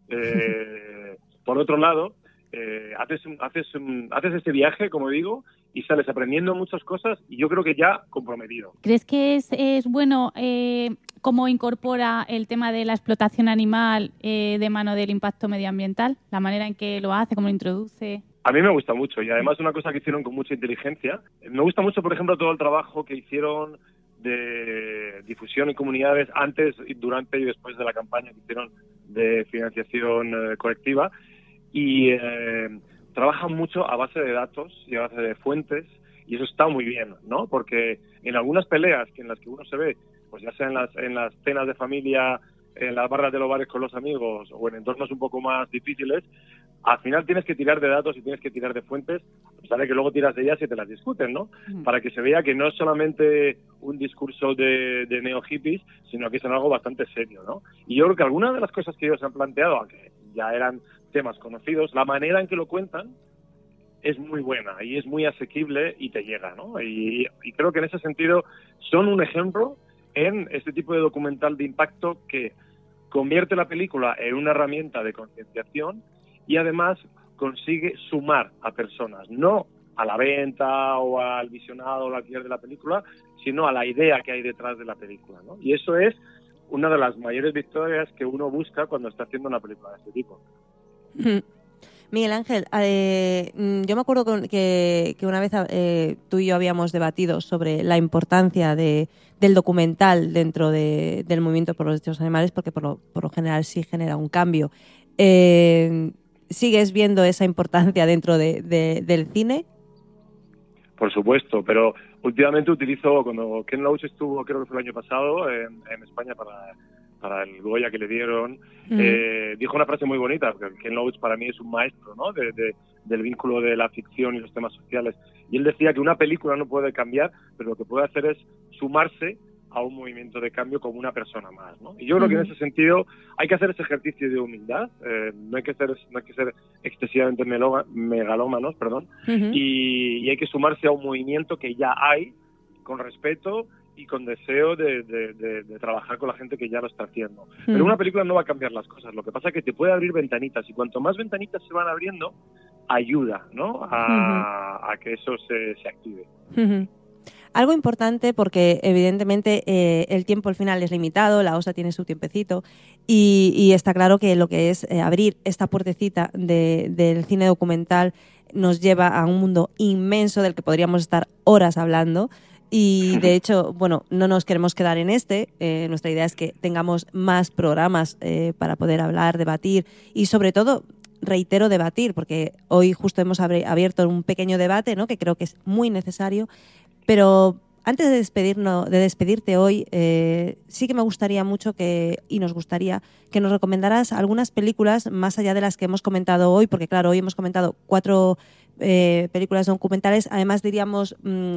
por otro lado, haces este viaje, como digo, y sales aprendiendo muchas cosas y yo creo que ya comprometido. ¿Crees que es bueno cómo incorpora el tema de la explotación animal de mano del impacto medioambiental? La manera en que lo hace, cómo lo introduce. A mí me gusta mucho y además una cosa que hicieron con mucha inteligencia. Me gusta mucho, por ejemplo, todo el trabajo que hicieron de difusión en comunidades antes, durante y después de la campaña que hicieron de financiación colectiva. Y trabajan mucho a base de datos y a base de fuentes Y eso está muy bien, ¿no? Porque en algunas peleas en las que uno se ve, pues ya sea en las cenas de familia, en las barras de los bares con los amigos o en entornos un poco más difíciles, al final tienes que tirar de datos y tienes que tirar de fuentes, a pesar de que luego tiras de ellas y te las discuten, ¿no? Para que se vea que no es solamente un discurso de neo-hippies, sino que es algo bastante serio, ¿no? Y yo creo que algunas de las cosas que ellos han planteado, aunque ya eran temas conocidos, la manera en que lo cuentan es muy buena y es muy asequible y te llega, ¿no? Y creo que en ese sentido son un ejemplo en este tipo de documental de impacto que convierte la película en una herramienta de concienciación y además consigue sumar a personas, no a la venta o al visionado o al alquiler de la película, sino a la idea que hay detrás de la película, ¿no? Y eso es una de las mayores victorias que uno busca cuando está haciendo una película de este tipo. Miguel Ángel, yo me acuerdo que una vez tú y yo habíamos debatido sobre la importancia del documental dentro del movimiento por los derechos animales, porque por lo general sí genera un cambio. ¿Sigues viendo esa importancia dentro del cine? Por supuesto, pero últimamente utilizo, cuando Ken Loach estuvo, creo que fue el año pasado, en España para el Goya que le dieron, dijo una frase muy bonita, porque Ken Loach para mí es un maestro, ¿no? del vínculo de la ficción y los temas sociales. Y él decía que una película no puede cambiar, pero lo que puede hacer es sumarse a un movimiento de cambio como una persona más, ¿no? Y yo creo que en ese sentido hay que hacer ese ejercicio de humildad, no hay que ser excesivamente megalómanos, y hay que sumarse a un movimiento que ya hay, con respeto y con deseo de trabajar con la gente que ya lo está haciendo. Pero una película no va a cambiar las cosas, lo que pasa es que te puede abrir ventanitas, y cuanto más ventanitas se van abriendo, ayuda, ¿no? a que eso se active. Algo importante, porque evidentemente el tiempo al final es limitado, la OSA tiene su tiempecito, y está claro que lo que es abrir esta puertecita del cine documental nos lleva a un mundo inmenso del que podríamos estar horas hablando. Y de hecho, bueno, no nos queremos quedar en nuestra idea es que tengamos más programas para poder hablar, debatir y sobre todo, reitero, debatir, porque hoy justo hemos abierto un pequeño debate, ¿no? Que creo que es muy necesario. Pero antes de despedirte hoy, sí que me gustaría mucho y nos gustaría que nos recomendaras algunas películas más allá de las que hemos comentado hoy, porque claro, hoy hemos comentado 4 películas documentales, además diríamos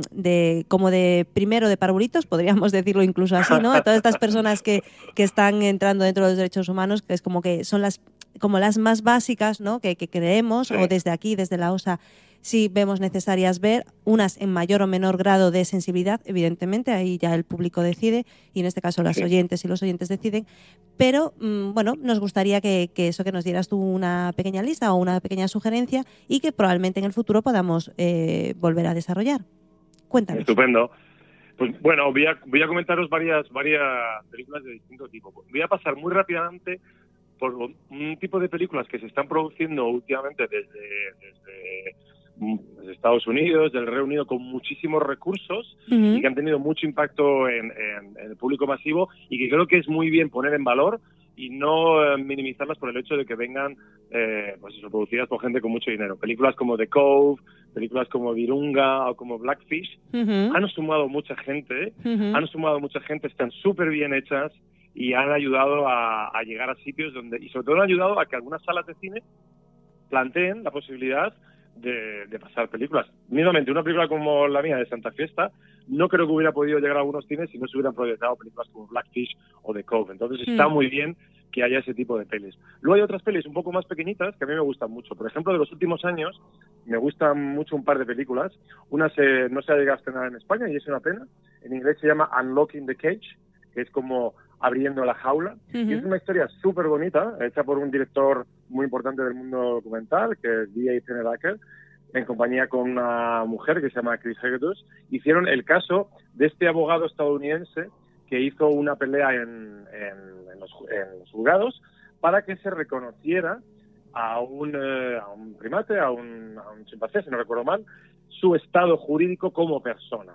como de primero de parvulitos, podríamos decirlo incluso así, ¿no? A todas estas personas que están entrando dentro de los derechos humanos, que es como que son las más básicas, ¿no? Que creemos, sí. O desde aquí, desde la OSA, sí vemos necesarias ver, unas en mayor o menor grado de sensibilidad, evidentemente, ahí ya el público decide, y en este caso las oyentes y los oyentes deciden, pero bueno, nos gustaría que nos dieras tú una pequeña lista o una pequeña sugerencia y que probablemente en el futuro podamos volver a desarrollar. Cuéntanos. Estupendo. Pues bueno, voy a comentaros varias películas de distinto tipo. Voy a pasar muy rápidamente por un tipo de películas que se están produciendo últimamente desde Estados Unidos, del Reino Unido, con muchísimos recursos y que han tenido mucho impacto en el público masivo, y que creo que es muy bien poner en valor y no minimizarlas por el hecho de que vengan producidas por gente con mucho dinero. Películas como The Cove, películas como Virunga o como Blackfish han sumado mucha gente, están súper bien hechas y han ayudado a llegar a sitios y sobre todo han ayudado a que algunas salas de cine planteen la posibilidad de pasar películas. Mismamente, una película como la mía de Santa Fiesta, no creo que hubiera podido llegar a algunos cines si no se hubieran proyectado películas como Blackfish o The Cove. Entonces está muy bien que haya ese tipo de pelis. Luego hay otras pelis un poco más pequeñitas que a mí me gustan mucho. Por ejemplo, de los últimos años me gustan mucho un par de películas. Una no se ha llegado a estrenar en España y es una pena. En inglés se llama Unlocking the Cage, que es como abriendo la jaula. Y es una historia súper bonita, hecha por un director muy importante del mundo documental, que es D.A. Pennebaker, en compañía con una mujer que se llama Chris Hegedus. Hicieron el caso de este abogado estadounidense que hizo una pelea en los juzgados para que se reconociera a un primate, a un chimpancé, si no recuerdo mal, su estado jurídico como persona.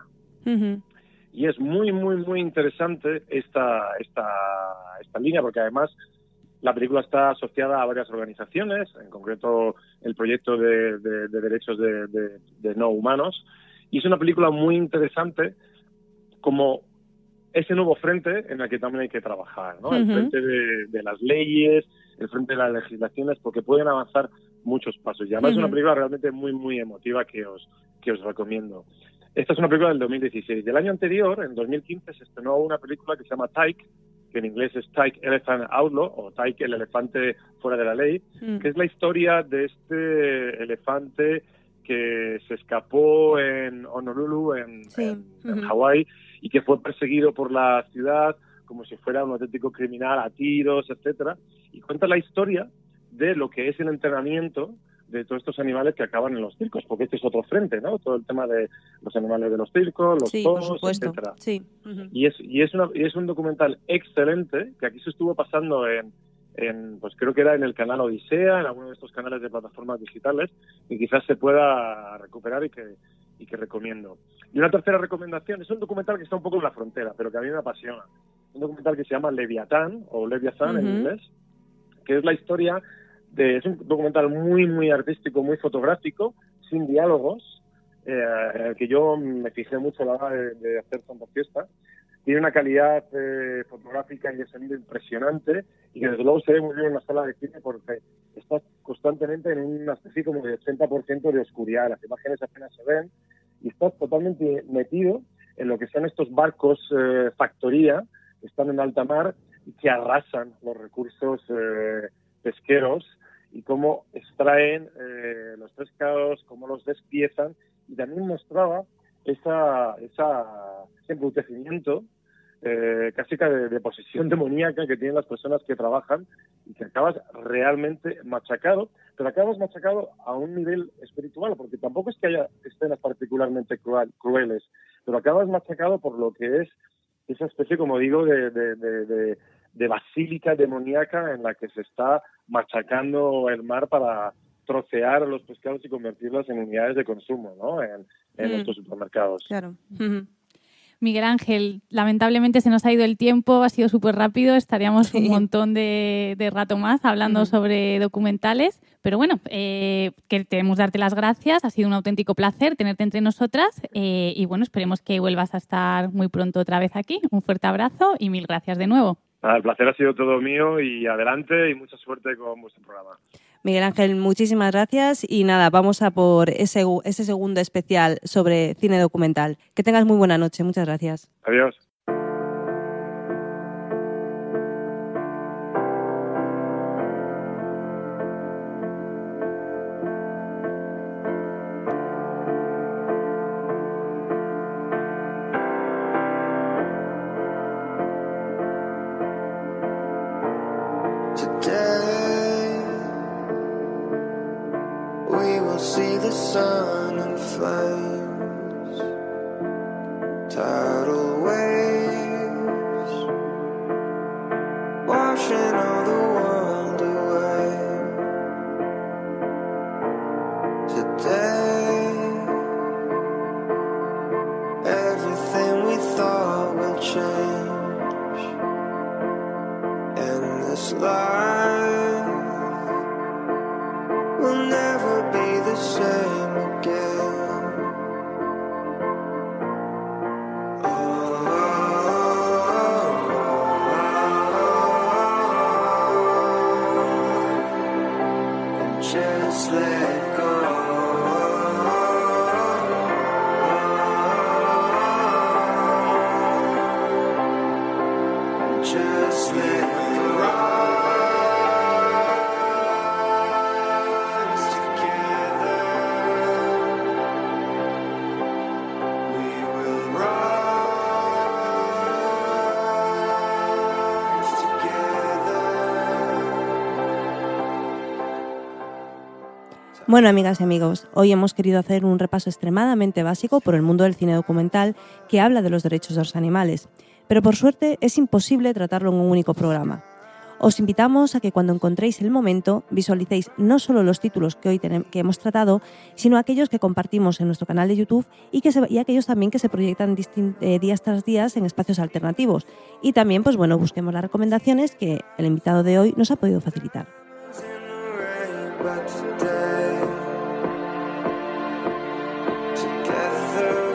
Y es muy, muy, muy interesante esta línea, porque además la película está asociada a varias organizaciones, en concreto el proyecto de derechos de no humanos, Y es una película muy interesante como ese nuevo frente en el que también hay que trabajar, ¿no? El frente de las leyes, el frente de las legislaciones, porque pueden avanzar muchos pasos. Y además es una película realmente muy, muy emotiva que os recomiendo. Esta es una película del 2016. Del año anterior, en 2015, se estrenó una película que se llama Tyke, que en inglés es Tyke Elephant Outlaw, o Tyke el elefante fuera de la ley, que es la historia de este elefante que se escapó en Honolulu, en Hawái, y que fue perseguido por la ciudad como si fuera un auténtico criminal a tiros, etcétera, y cuenta la historia de lo que es el entrenamiento de todos estos animales que acaban en los circos, porque este es otro frente, ¿no? Todo el tema de los animales de los circos, los toros, etcétera. Sí. Y es un documental excelente que aquí se estuvo pasando en pues creo que era en el canal Odisea, en alguno de estos canales de plataformas digitales, y quizás se pueda recuperar y que recomiendo. Y una tercera recomendación, es un documental que está un poco en la frontera, pero que a mí me apasiona. Un documental que se llama Leviatán, o Leviathan en inglés, que es la historia es un documental muy, muy artístico, muy fotográfico, sin diálogos, en el que yo me fijé mucho a la hora de hacer Santa Fiesta. Tiene una calidad fotográfica y de sonido impresionante, y que desde luego se ve muy bien en una sala de cine porque está constantemente en una especie como de 80% de oscuridad. Las imágenes apenas se ven y estás totalmente metido en lo que son estos barcos factoría que están en alta mar y que arrasan los recursos pesqueros y cómo extraen los pescados, cómo los despiezan, y también mostraba ese embrutecimiento casi que de posesión demoníaca que tienen las personas que trabajan, y que acabas realmente machacado, pero acabas machacado a un nivel espiritual, porque tampoco es que haya escenas particularmente crueles, pero acabas machacado por lo que es esa especie, como digo, de basílica demoníaca en la que se está machacando el mar para trocear los pescados y convertirlos en unidades de consumo, ¿no? En nuestros supermercados. Claro. Miguel Ángel, lamentablemente se nos ha ido el tiempo, ha sido súper rápido, estaríamos un montón de rato más hablando sobre documentales, pero bueno, queremos darte las gracias, ha sido un auténtico placer tenerte entre nosotras, y bueno, esperemos que vuelvas a estar muy pronto otra vez aquí. Un fuerte abrazo y mil gracias de nuevo. El placer ha sido todo mío, y adelante, y mucha suerte con vuestro programa. Miguel Ángel, muchísimas gracias, y nada, vamos a por ese segundo especial sobre cine documental. Que tengas muy buena noche, muchas gracias. Adiós. See the sun in flames, tidal waves, washing all the world away. Today, everything we thought will change, and this life will never be the same again. Just let go. Just let go. Bueno, amigas y amigos, hoy hemos querido hacer un repaso extremadamente básico por el mundo del cine documental que habla de los derechos de los animales, pero por suerte es imposible tratarlo en un único programa. Os invitamos a que cuando encontréis el momento visualicéis no solo los títulos que hoy que hemos tratado, sino aquellos que compartimos en nuestro canal de YouTube y aquellos también que se proyectan días tras días en espacios alternativos. Y también, pues bueno, busquemos las recomendaciones que el invitado de hoy nos ha podido facilitar. Together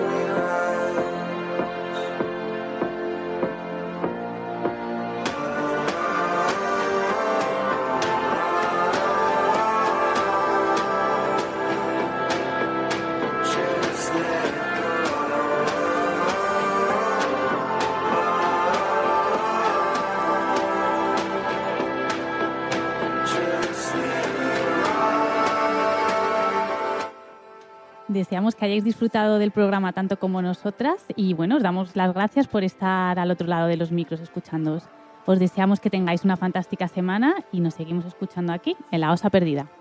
deseamos que hayáis disfrutado del programa tanto como nosotras y bueno, os damos las gracias por estar al otro lado de los micros escuchándoos. Os deseamos que tengáis una fantástica semana y nos seguimos escuchando aquí en La Osa Perdida.